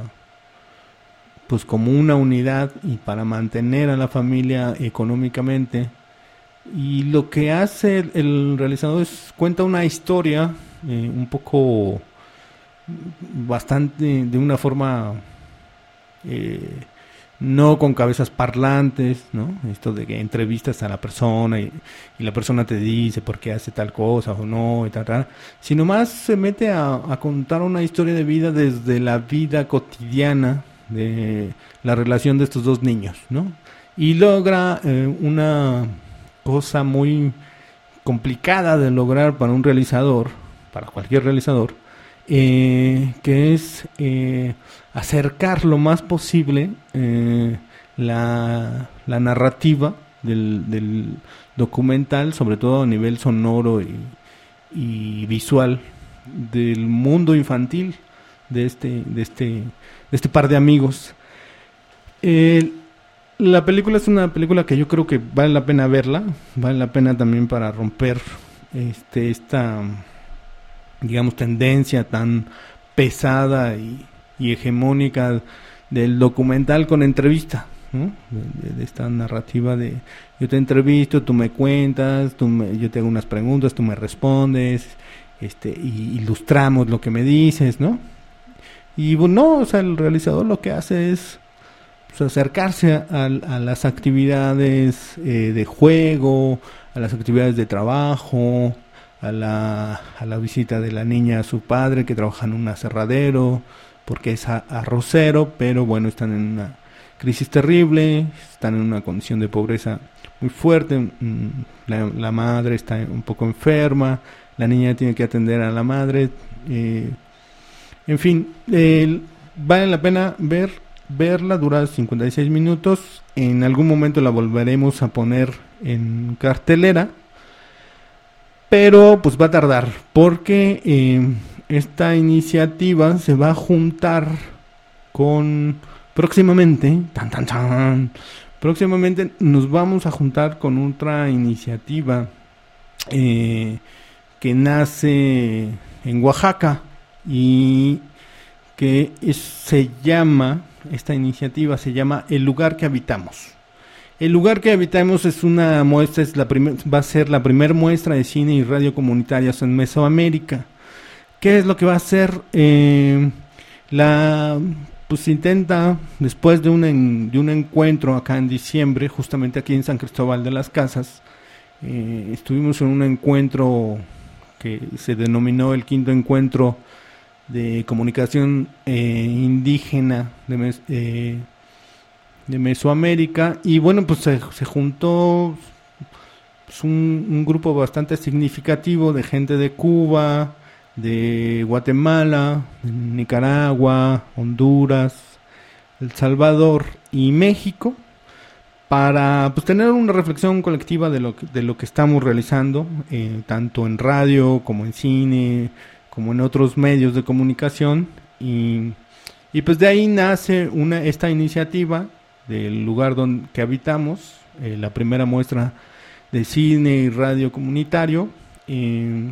Speaker 2: pues como una unidad y para mantener a la familia económicamente. Y lo que hace el, el realizador es cuenta una historia eh, un poco bastante de una forma eh, no con cabezas parlantes, ¿no? Esto de que entrevistas a la persona y, y la persona te dice por qué hace tal cosa o no y tal, tal, sino más se mete a, a contar una historia de vida desde la vida cotidiana de la relación de estos dos niños, ¿no? Y logra eh, una cosa muy complicada de lograr para un realizador, para cualquier realizador, eh, que es eh, acercar lo más posible eh, la, la narrativa del, del documental, sobre todo a nivel sonoro y, y visual, del mundo infantil de este, de este, de este par de amigos. Eh, la película es una película que yo creo que vale la pena verla, vale la pena también para romper este, esta, digamos, tendencia tan pesada y, y hegemónica del documental con entrevista, ¿no? De, de, de esta narrativa de yo te entrevisto, tú me cuentas, tú me, yo te hago unas preguntas, tú me respondes, este, y ilustramos lo que me dices, ¿no? Y bueno, o sea, el realizador lo que hace es pues, acercarse a, a las actividades eh, de juego, a las actividades de trabajo, a la, a la visita de la niña a su padre que trabaja en un aserradero, porque es a, arrocero, pero bueno, están en una crisis terrible, están en una condición de pobreza muy fuerte, la, la madre está un poco enferma, la niña tiene que atender a la madre, eh, en fin, eh, vale la pena ver verla, dura cincuenta y seis minutos, en algún momento la volveremos a poner en cartelera, pero pues va a tardar, porque eh, esta iniciativa se va a juntar con, próximamente, tan tan tan, próximamente nos vamos a juntar con otra iniciativa eh, que nace en Oaxaca, y que es, se llama, esta iniciativa se llama El Lugar que Habitamos. El Lugar que Habitamos es una muestra, es la primer, va a ser la primera muestra de cine y radio comunitarias en Mesoamérica. ¿Qué es lo que va a hacer? Eh, la, pues intenta, después de un, en, de un encuentro acá en diciembre, justamente aquí en San Cristóbal de las Casas, eh, estuvimos en un encuentro que se denominó el quinto encuentro de comunicación eh, indígena de, mes, eh, de Mesoamérica, y bueno, pues se, se juntó pues un, un grupo bastante significativo de gente de Cuba, de Guatemala, de Nicaragua, Honduras, El Salvador y México, para pues tener una reflexión colectiva de lo que, de lo que estamos realizando, eh, tanto en radio como en cine, como en otros medios de comunicación, y, y pues de ahí nace una esta iniciativa del lugar donde que habitamos, eh, la primera muestra de cine y radio comunitario, eh,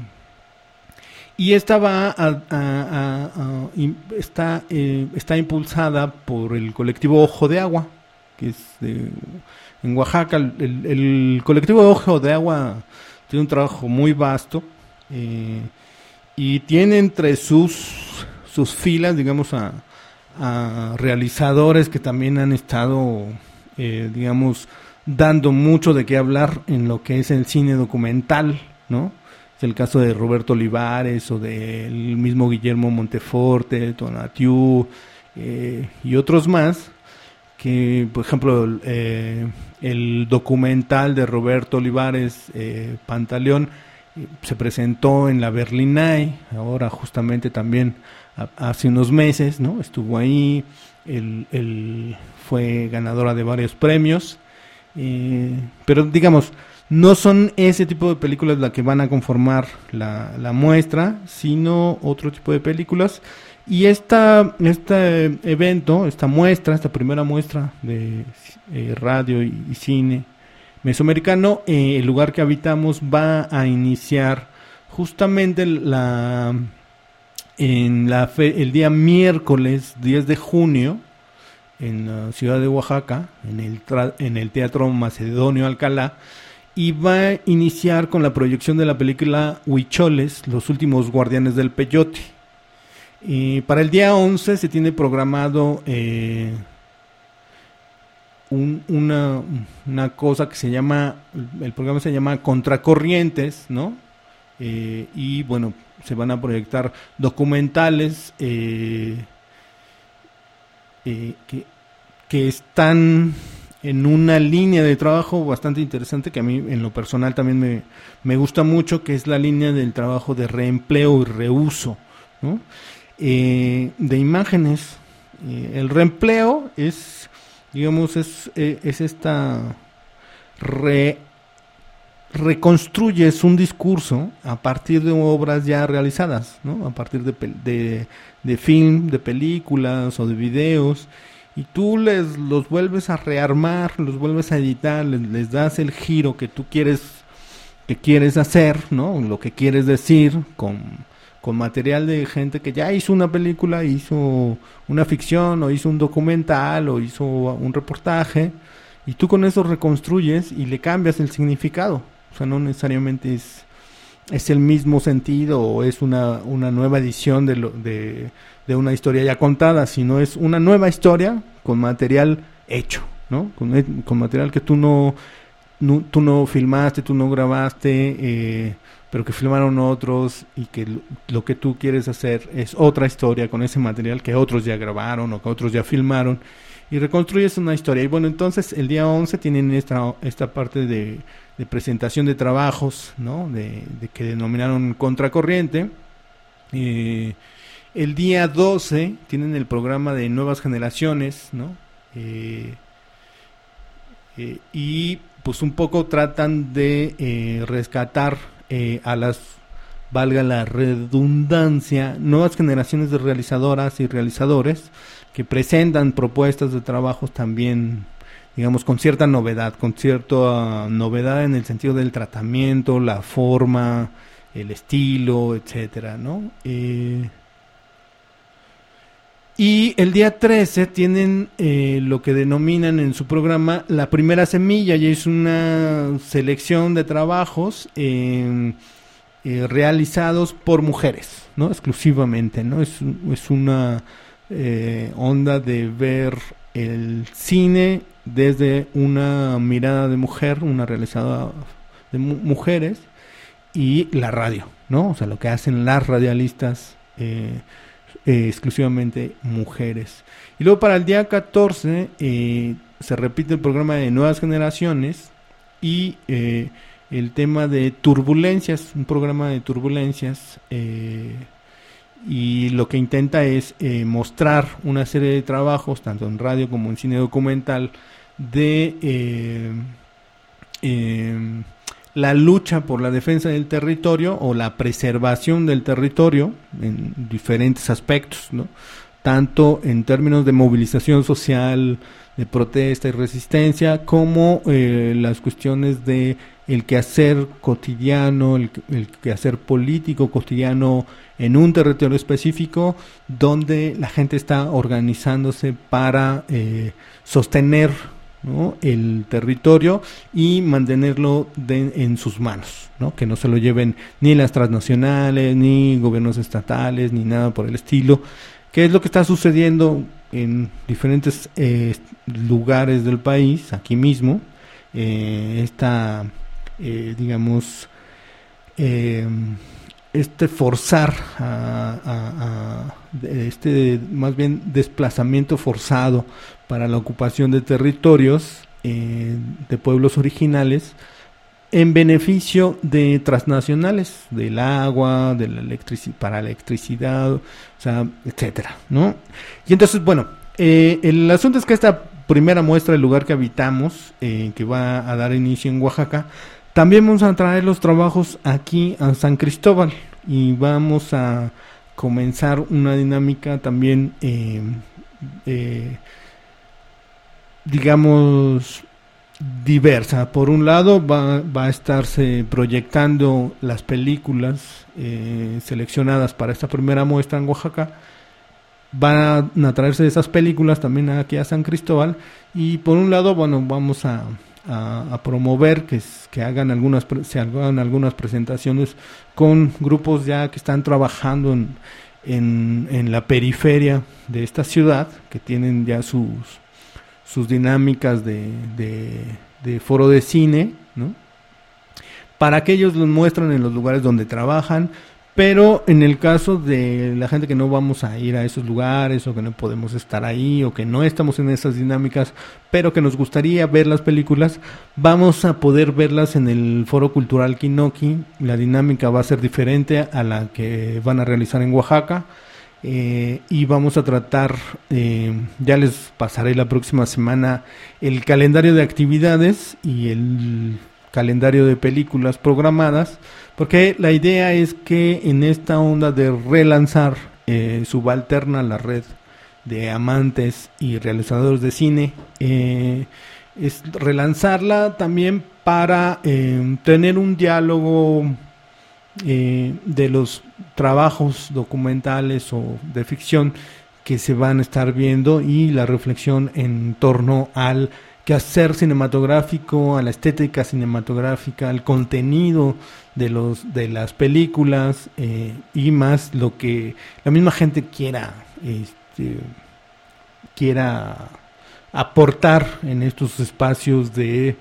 Speaker 2: y esta va a, a, a, a, está, eh, está impulsada por el colectivo Ojo de Agua, que es de, en Oaxaca. El, el, el colectivo Ojo de Agua tiene un trabajo muy vasto, eh, y tiene entre sus, sus filas, digamos, a, a realizadores que también han estado, eh, digamos, dando mucho de qué hablar en lo que es el cine documental, ¿no? Es el caso de Roberto Olivares o del mismo Guillermo Monteforte, Tonatiuh, eh, y otros más, que por ejemplo eh, el documental de Roberto Olivares, eh, Pantaleón, eh, se presentó en la Berlinale, ahora justamente también a, hace unos meses, ¿no? Estuvo ahí, el, el, fue ganadora de varios premios, eh, pero digamos, no son ese tipo de películas las que van a conformar la, la muestra, sino otro tipo de películas. Y esta, este evento, esta muestra, esta primera muestra de eh, radio y, y cine mesoamericano, eh, el lugar que habitamos va a iniciar justamente la, en la fe, el día miércoles diez de junio en la ciudad de Oaxaca, en el, tra, en el Teatro Macedonio Alcalá, y va a iniciar con la proyección de la película Huicholes, los últimos guardianes del peyote. Y para el día once se tiene programado eh, un, una, una cosa que se llama, el programa se llama Contracorrientes, ¿no? Eh, y bueno, se van a proyectar documentales eh, eh, que, que están en una línea de trabajo bastante interesante, que a mí en lo personal también me, me gusta mucho, que es la línea del trabajo de reempleo y reuso, ¿no? Eh, de imágenes. Eh, el reempleo es, digamos, es, eh, es esta re, reconstruyes un discurso a partir de obras ya realizadas, ¿no? A partir de, de, de film, de películas o de videos, y tú les los vuelves a rearmar, los vuelves a editar, les, les das el giro que tú quieres que quieres hacer, ¿no? Lo que quieres decir con, con material de gente que ya hizo una película, hizo una ficción, o hizo un documental, o hizo un reportaje, y tú con eso reconstruyes y le cambias el significado. O sea, no necesariamente es, es el mismo sentido o es una, una nueva edición de, lo, de, de una historia ya contada, sino es una nueva historia con material hecho, ¿no? Con, con material que tú no, no, tú no filmaste, tú no grabaste, eh, pero que filmaron otros, y que lo, lo que tú quieres hacer es otra historia con ese material que otros ya grabaron o que otros ya filmaron, y reconstruyes una historia. Y bueno, entonces el día once tienen esta, esta parte de, de presentación de trabajos, ¿no? De, de que denominaron Contracorriente. Eh, el día doce tienen el programa de Nuevas Generaciones, ¿no? Eh, eh, y pues un poco tratan de eh, rescatar eh, a las, valga la redundancia, nuevas generaciones de realizadoras y realizadores que presentan propuestas de trabajos también, digamos, con cierta novedad, con cierta novedad en el sentido del tratamiento, la forma, el estilo, etcétera, ¿no? Eh, y el día trece tienen eh, lo que denominan en su programa la primera semilla, y es una selección de trabajos eh, eh, realizados por mujeres, ¿no? Exclusivamente, ¿no? Es, es una eh, onda de ver el cine desde una mirada de mujer, una realizada de mu- mujeres, y la radio, ¿no? O sea, lo que hacen las radialistas eh, eh, exclusivamente mujeres. Y luego para el día catorce eh, se repite el programa de Nuevas Generaciones, y eh, el tema de turbulencias, un programa de turbulencias, eh, y lo que intenta es eh, mostrar una serie de trabajos, tanto en radio como en cine documental, de eh, eh, la lucha por la defensa del territorio o la preservación del territorio en diferentes aspectos, ¿no? Tanto en términos de movilización social, de protesta y resistencia, como eh, las cuestiones de el quehacer cotidiano, el, el quehacer político cotidiano en un territorio específico, donde la gente está organizándose para eh, sostener, ¿no?, el territorio y mantenerlo de, en sus manos, ¿no? Que no se lo lleven ni las transnacionales, ni gobiernos estatales, ni nada por el estilo, que es lo que está sucediendo en diferentes eh, lugares del país, aquí mismo. Eh, esta, eh, digamos, eh, este forzar a, a, a este más bien desplazamiento forzado para la ocupación de territorios eh, de pueblos originales en beneficio de transnacionales, del agua, de la electrici- para la electricidad, o sea, etcétera, ¿no? Y entonces, bueno, eh, el asunto es que esta primera muestra del lugar que habitamos, eh, que va a dar inicio en Oaxaca, también vamos a traer los trabajos aquí a San Cristóbal y vamos a comenzar una dinámica también, eh, eh, digamos, diversa. Por un lado va, va a estarse proyectando las películas eh, seleccionadas para esta primera muestra en Oaxaca. Van a traerse esas películas también aquí a San Cristóbal, y por un lado, bueno, vamos a, a, a promover que, que hagan algunas se hagan algunas presentaciones con grupos ya que están trabajando en, en, en la periferia de esta ciudad, que tienen ya sus sus dinámicas de, de, de foro de cine, ¿no? Para que ellos los muestren en los lugares donde trabajan, pero en el caso de la gente que no vamos a ir a esos lugares, o que no podemos estar ahí, o que no estamos en esas dinámicas, pero que nos gustaría ver las películas, vamos a poder verlas en el Foro Cultural Quinoqui. La dinámica va a ser diferente a la que van a realizar en Oaxaca. Eh, y vamos a tratar, eh, ya les pasaré la próxima semana el calendario de actividades y el calendario de películas programadas, porque la idea es que en esta onda de relanzar eh, subalterna la red de amantes y realizadores de cine, eh, es relanzarla también para eh, tener un diálogo Eh, de los trabajos documentales o de ficción que se van a estar viendo, y la reflexión en torno al quehacer cinematográfico, a la estética cinematográfica, al contenido de los de las películas, eh, y más lo que la misma gente quiera este, quiera aportar en estos espacios de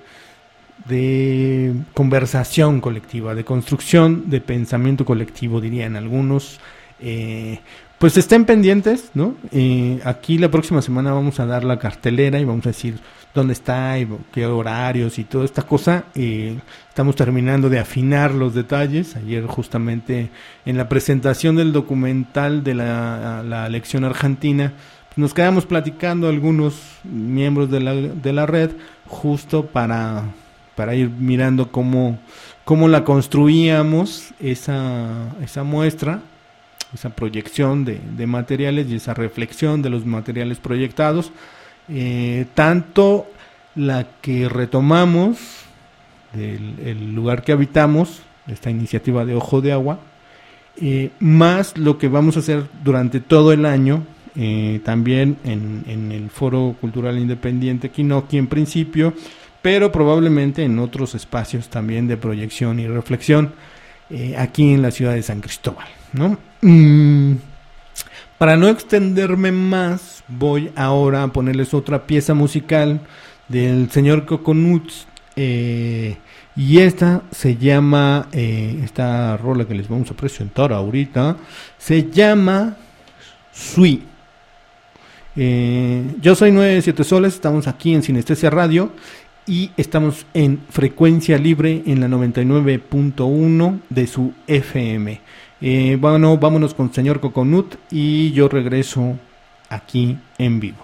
Speaker 2: de conversación colectiva, de construcción de pensamiento colectivo, dirían algunos. Eh, pues estén pendientes, ¿no? Eh, aquí la próxima semana vamos a dar la cartelera y vamos a decir dónde está y qué horarios y toda esta cosa. Eh, estamos terminando de afinar los detalles. Ayer justamente en la presentación del documental de la, la elección argentina, pues nos quedamos platicando algunos miembros de la, de la red, justo para... para ir mirando cómo, cómo la construíamos esa, esa muestra, esa proyección de, de materiales y esa reflexión de los materiales proyectados, eh, tanto la que retomamos del el lugar que habitamos, esta iniciativa de Ojo de Agua, eh, más lo que vamos a hacer durante todo el año, eh, también en, en el Foro Cultural Independiente Quinoqui en principio, pero probablemente en otros espacios también de proyección y reflexión, eh, aquí en la ciudad de San Cristóbal, ¿no? Mm, para no extenderme más, voy ahora a ponerles otra pieza musical del señor Coconuts, eh, y esta se llama, eh, esta rola que les vamos a presentar ahorita, se llama Sui. Eh, yo soy nueve siete Soles, estamos aquí en Sinestesia Radio. y estamos en Frecuencia Libre en la noventa y nueve punto uno de su F M. Eh, bueno, vámonos con señor Coconut y yo regreso aquí en vivo.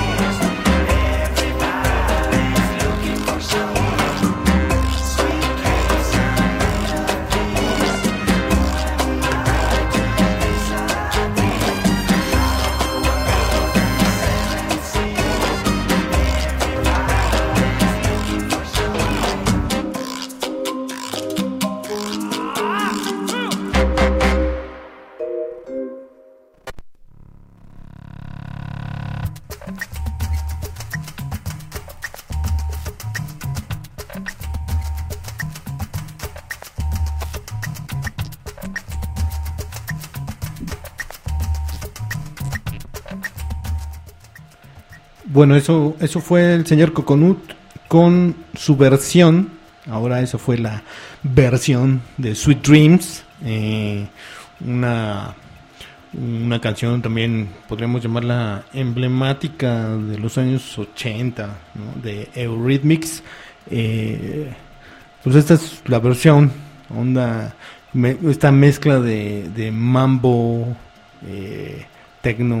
Speaker 5: Sweet
Speaker 2: bueno, eso eso fue el señor Coconut con su versión. Ahora eso fue la versión de Sweet Dreams, eh, una una canción también podríamos llamarla emblemática de los años ochenta, ¿no? De Eurythmics. Eh, pues esta es la versión, onda, me, esta mezcla de, de mambo, eh, tecno,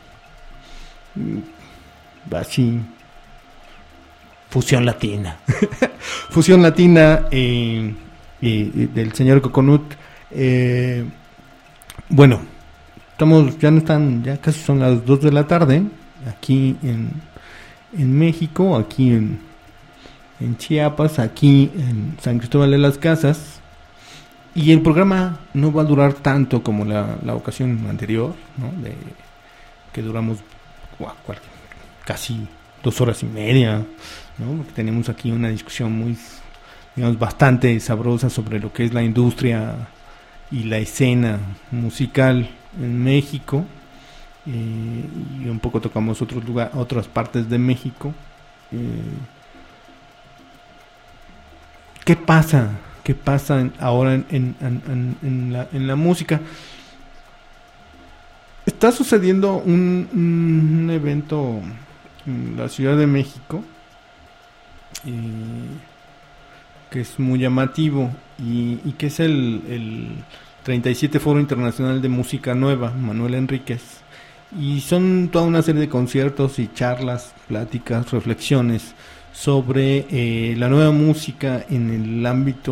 Speaker 2: así, fusión latina, fusión latina eh, eh, del señor Coconut. Eh, bueno, estamos, ya no están, ya casi son las dos de la tarde aquí en, en México, aquí en en Chiapas, aquí en San Cristóbal de las Casas, y el programa no va a durar tanto como la, la ocasión anterior, ¿no? De, que duramos wow, cual, casi dos horas y media, ¿no? Porque tenemos aquí una discusión muy, digamos, bastante sabrosa sobre lo que es la industria y la escena musical en México, eh, y un poco tocamos otros lugares, otras partes de México. eh, ¿Qué pasa? ¿Qué pasa en, ahora en, en, en, en, la, en la música? Está sucediendo un, un evento en la Ciudad de México eh, que es muy llamativo y, y que es el, el treinta y siete Foro Internacional de Música Nueva, Manuel Enríquez. Y son toda una serie de conciertos y charlas, pláticas, reflexiones sobre eh, la nueva música en el ámbito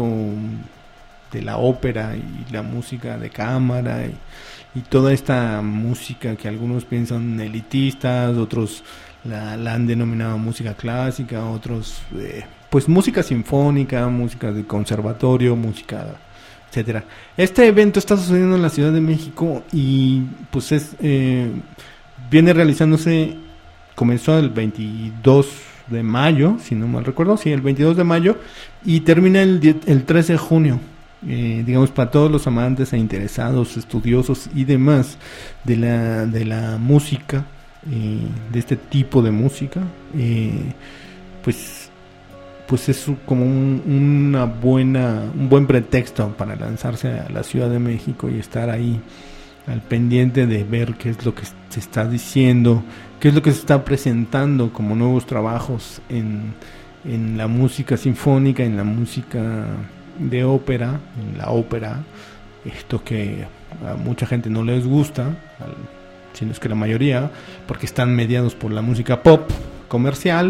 Speaker 2: de la ópera y la música de cámara y, y toda esta música que algunos piensan elitistas, otros la, la han denominado música clásica, otros eh, pues música sinfónica, música de conservatorio, música etcétera. Este evento está sucediendo en la Ciudad de México y pues es eh, viene realizándose, comenzó el veintidós de mayo, si no mal recuerdo, sí, el veintidós de mayo, y termina el, die- el trece de junio, eh, digamos, para todos los amantes e interesados, estudiosos y demás de la, de la música, eh, de este tipo de música, eh, pues, pues es como un, una buena, un buen pretexto para lanzarse a la Ciudad de México y estar ahí al pendiente de ver qué es lo que se está diciendo, qué es lo que se está presentando como nuevos trabajos en, en la música sinfónica, en la música de ópera, en la ópera, esto que a mucha gente no les gusta, al, sino es que la mayoría, porque están mediados por la música pop comercial,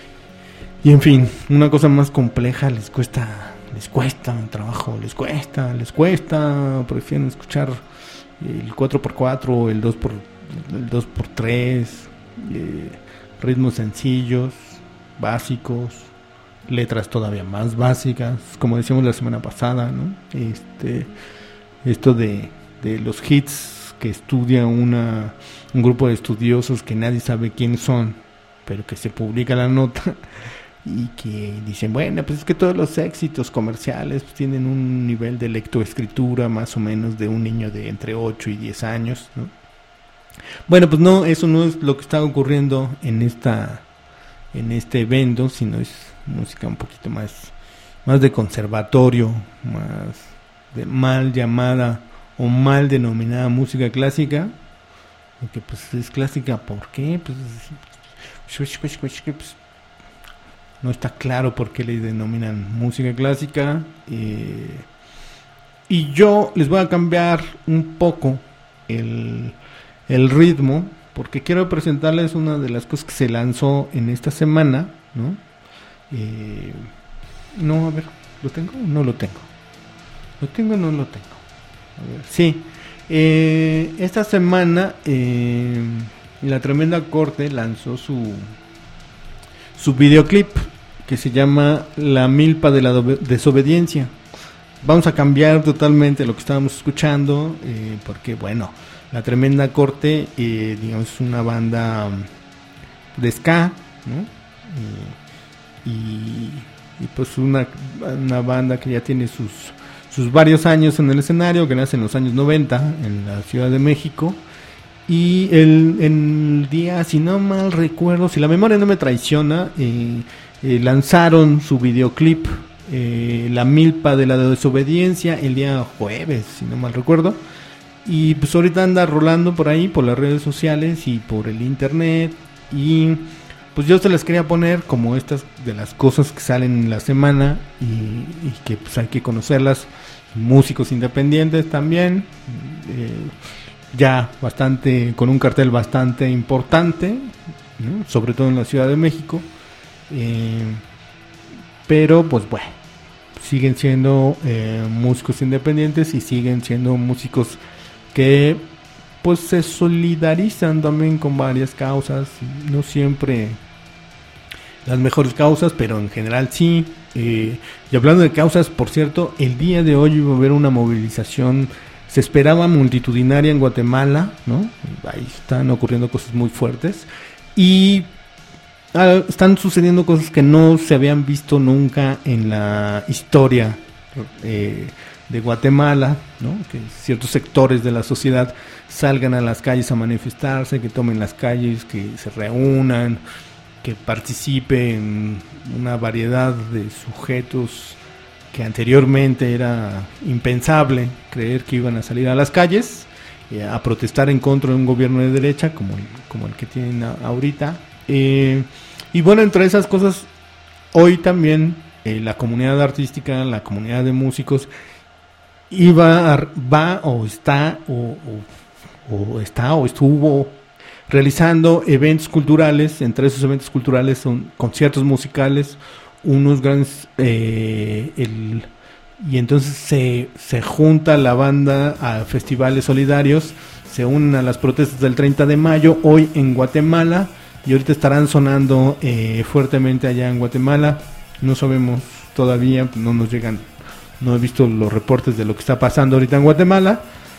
Speaker 2: y en fin, una cosa más compleja les cuesta, les cuesta el trabajo, les cuesta, les cuesta, prefieren escuchar el cuatro por cuatro, el dos por el dos por tres, eh, ritmos sencillos, básicos, letras todavía más básicas, como decíamos la semana pasada, ¿no? Este, esto de, de los hits que estudia una un grupo de estudiosos que nadie sabe quiénes son, pero que se publica la nota y que dicen, bueno, pues es que todos los éxitos comerciales pues, tienen un nivel de lectoescritura más o menos de un niño de entre ocho y diez años, ¿no? Bueno, pues no, eso no es lo que está ocurriendo en esta en este evento, sino es música un poquito más más de conservatorio, más de mal llamada o mal denominada música clásica, porque pues es clásica, ¿por qué? Pues, pues no está claro por qué le denominan música clásica, eh, y yo les voy a cambiar un poco el, el ritmo, porque quiero presentarles una de las cosas que se lanzó en esta semana, ¿no? Eh, no, a ver, ¿lo tengo o no lo tengo? ¿Lo tengo o no lo tengo? A ver, sí, eh, esta semana eh, La Tremenda Corte lanzó su su videoclip que se llama La Milpa de la Desobediencia. Vamos a cambiar totalmente lo que estábamos escuchando, eh, porque bueno, La Tremenda Corte, eh, digamos, es una banda de ska, ¿no? Eh, y, y pues una, una banda que ya tiene sus, sus varios años en el escenario, que nace en los años noventa en la Ciudad de México, Y el, el día, si no mal recuerdo, si la memoria no me traiciona, eh, eh, lanzaron su videoclip, eh, La Milpa de la Desobediencia, el día jueves, si no mal recuerdo. Y pues ahorita anda rolando por ahí, por las redes sociales y por el internet. Y pues yo se las quería poner como estas de las cosas que salen en la semana y, y que pues hay que conocerlas. Músicos independientes también, eh, ya bastante, con un cartel bastante importante, ¿no? Sobre todo en la Ciudad de México. Eh, pero pues bueno, siguen siendo eh, músicos independientes y siguen siendo músicos que pues se solidarizan también con varias causas, no siempre las mejores causas, pero en general sí. Eh, y hablando de causas, por cierto, el día de hoy iba a haber una movilización, se esperaba multitudinaria en Guatemala, ¿no? Ahí están ocurriendo cosas muy fuertes y ah, están sucediendo cosas que no se habían visto nunca en la historia eh, de Guatemala, ¿no? Que ciertos sectores de la sociedad salgan a las calles a manifestarse, que tomen las calles, que se reúnan, que participe en una variedad de sujetos que anteriormente era impensable creer que iban a salir a las calles eh, a protestar en contra de un gobierno de derecha como el, como el que tienen a, ahorita. Eh, y bueno, entre esas cosas, hoy también eh, la comunidad artística, la comunidad de músicos, iba a, va o está o, o, o está o estuvo realizando eventos culturales. Entre esos eventos culturales son conciertos musicales, unos grandes eh, el, y entonces se, se junta la banda a festivales solidarios, se unen a las protestas del treinta de mayo hoy en Guatemala y ahorita estarán sonando eh, fuertemente allá en Guatemala. No sabemos todavía, no nos llegan, no he visto los reportes de lo que está pasando ahorita en Guatemala,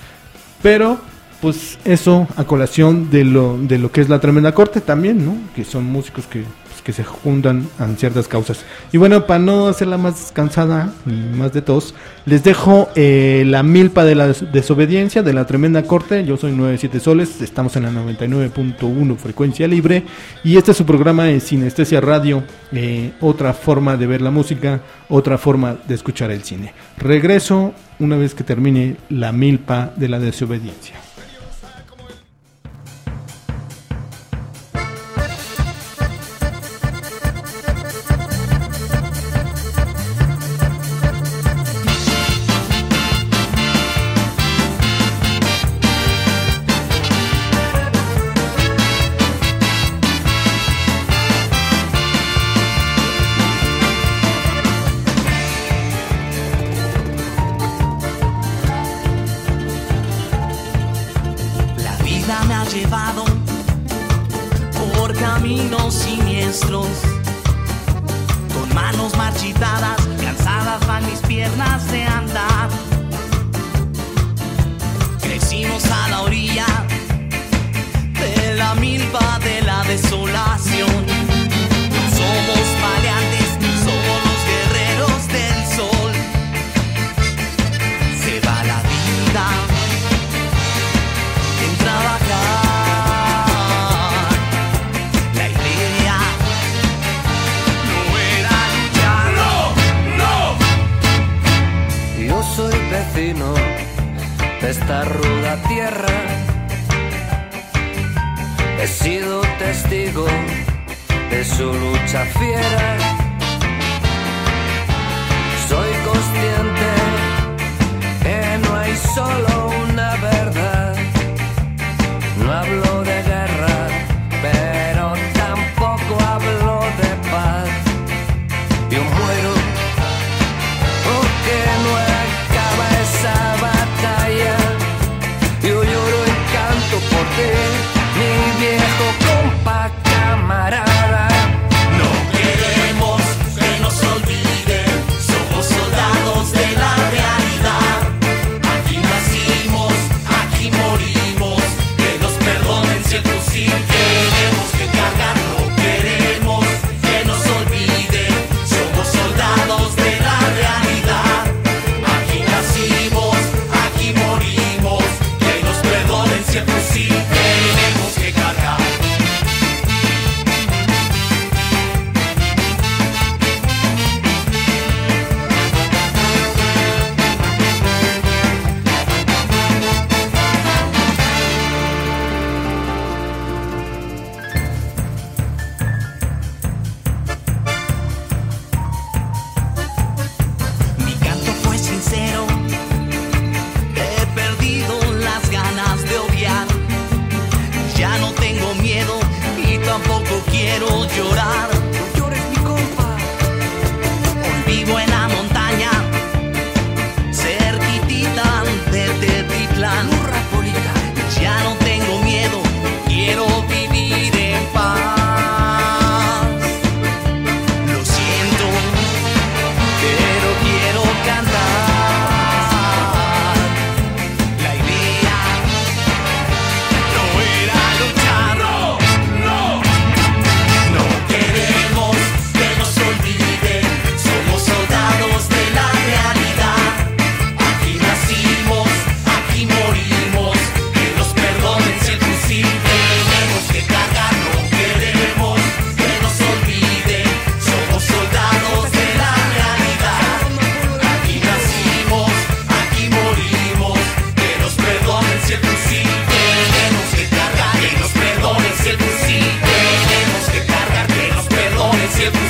Speaker 2: pero pues eso a colación de lo de lo que es la Tremenda Corte también, ¿no? Que son músicos que, pues, que se juntan a ciertas causas. Y bueno, para no hacerla más descansada y más de tos, les dejo eh, La Milpa de la Desobediencia de la Tremenda Corte. Yo soy nueve siete Soles, estamos en la noventa y nueve punto uno frecuencia libre y este es su programa de Sinestesia Radio, eh, otra forma de ver la música, otra forma de escuchar el cine. Regreso una vez que termine La Milpa de la Desobediencia.
Speaker 4: Mi viejo compa camarada, no queremos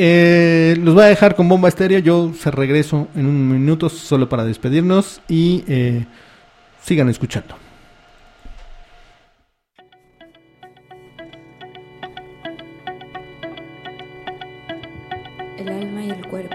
Speaker 2: eh, los voy a dejar con Bomba Estéreo. Yo se regreso en un minuto solo para despedirnos y eh, sigan escuchando.
Speaker 5: El alma y el cuerpo.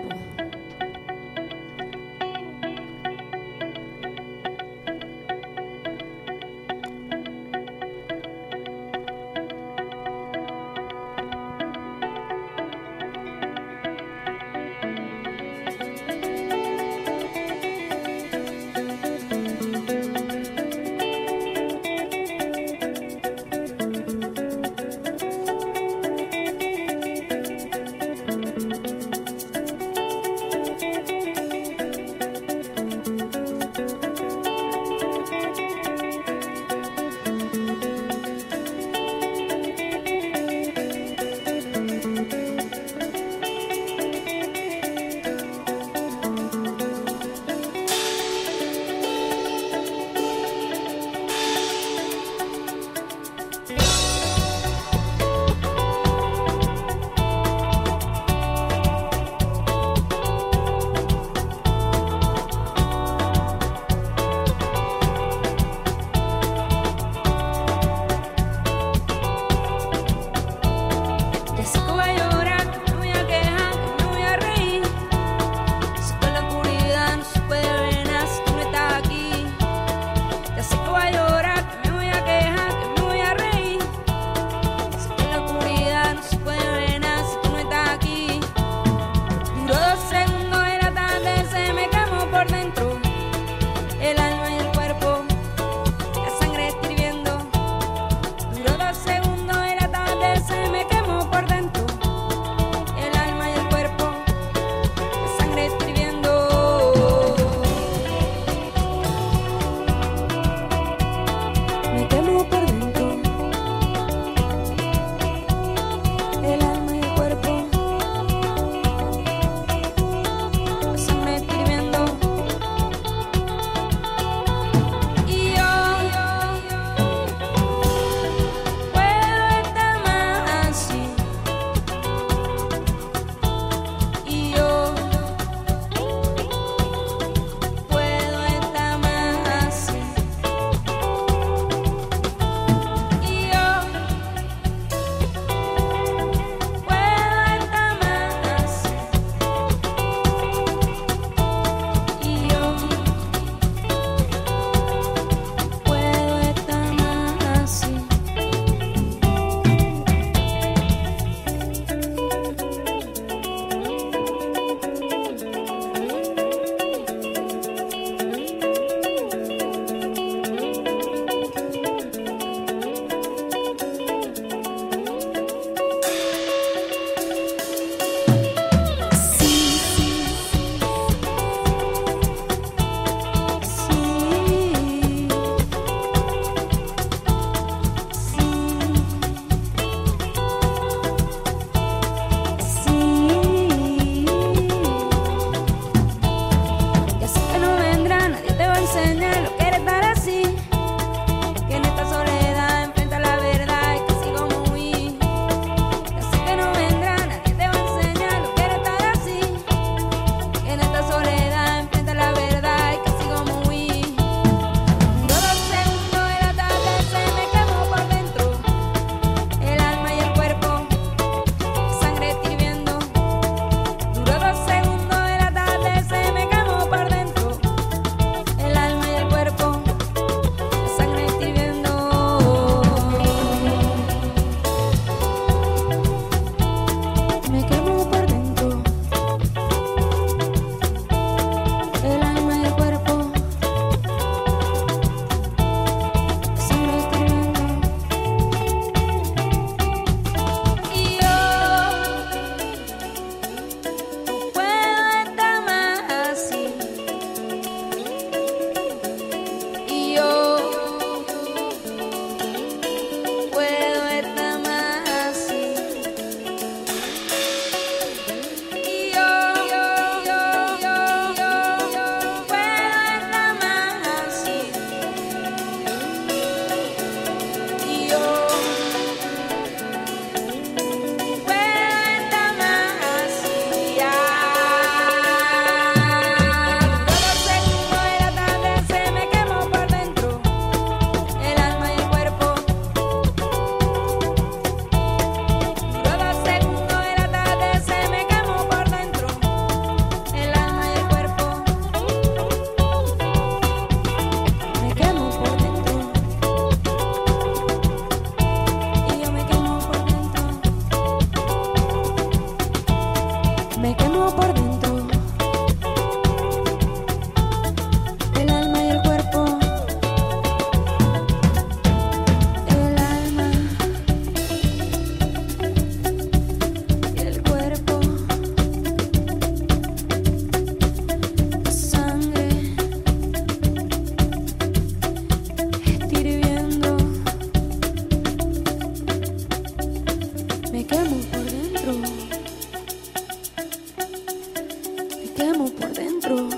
Speaker 5: quemo por dentro.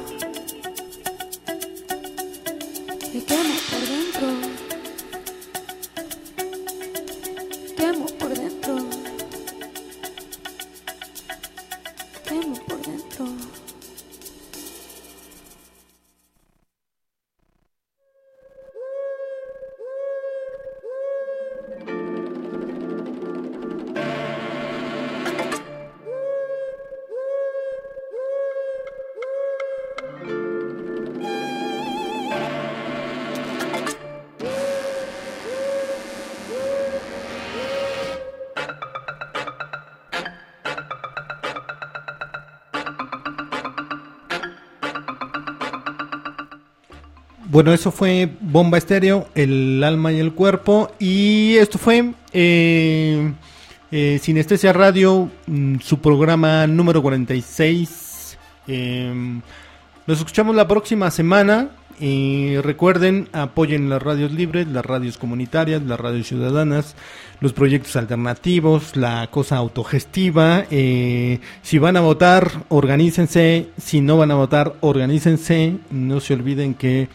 Speaker 5: Me quemo por dentro. Quemo por dentro. Quemo por dentro.
Speaker 2: Bueno, eso fue Bomba Estéreo, El alma y el cuerpo. Y esto fue eh, eh, Sinestesia Radio, mm, su programa número cuarenta y seis. Eh, nos escuchamos la próxima semana. Eh, recuerden, apoyen las radios libres, las radios comunitarias, las radios ciudadanas, los proyectos alternativos, la cosa autogestiva. Eh, si van a votar, organícense. Si no van a votar, organícense. No se olviden que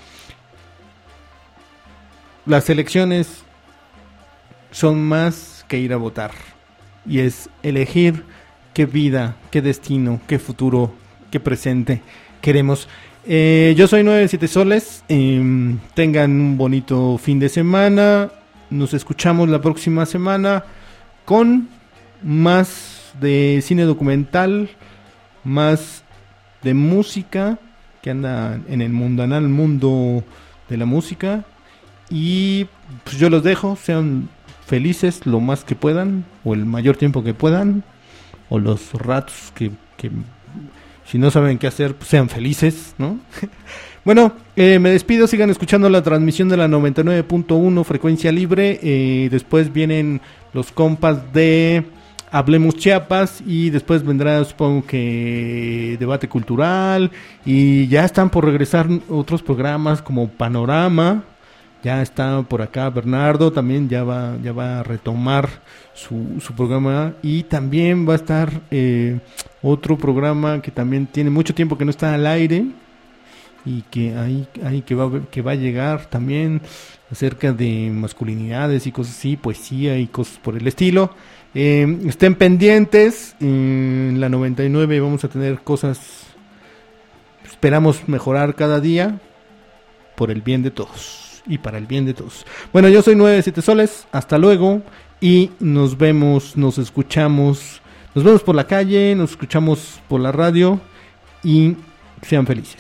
Speaker 2: las elecciones son más que ir a votar, y es elegir qué vida, qué destino, qué futuro, qué presente queremos. Eh, yo soy nueve siete Soles, eh, tengan un bonito fin de semana, nos escuchamos la próxima semana con más de cine documental, más de música que anda en el mundanal mundo de la música. Y pues yo los dejo, sean felices lo más que puedan, o el mayor tiempo que puedan, o los ratos que, que si no saben qué hacer, pues sean felices, ¿no? Bueno, eh, me despido, sigan escuchando la transmisión de la noventa y nueve punto uno frecuencia libre, eh, después vienen los compas de Hablemos Chiapas, y después vendrá, supongo que, Debate Cultural, y ya están por regresar otros programas como Panorama. Ya está por acá Bernardo, también ya va ya va a retomar su, su programa, y también va a estar eh, otro programa que también tiene mucho tiempo que no está al aire, y que ahí, ahí que va que va a llegar también, acerca de masculinidades y cosas así, poesía y cosas por el estilo. Eh, estén pendientes, en la noventa y nueve vamos a tener cosas, esperamos mejorar cada día por el bien de todos. Y para el bien de todos. Bueno, yo soy nueve siete Soles, hasta luego, y nos vemos, nos escuchamos, nos vemos por la calle, nos escuchamos por la radio, y sean felices.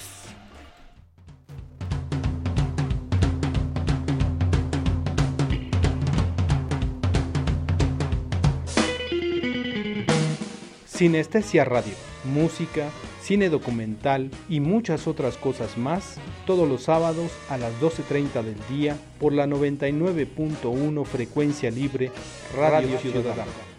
Speaker 1: Sinestesia Radio, música, cine documental y muchas otras cosas más, todos los sábados a las doce treinta del día por la noventa y nueve punto uno frecuencia libre Radio Ciudadana.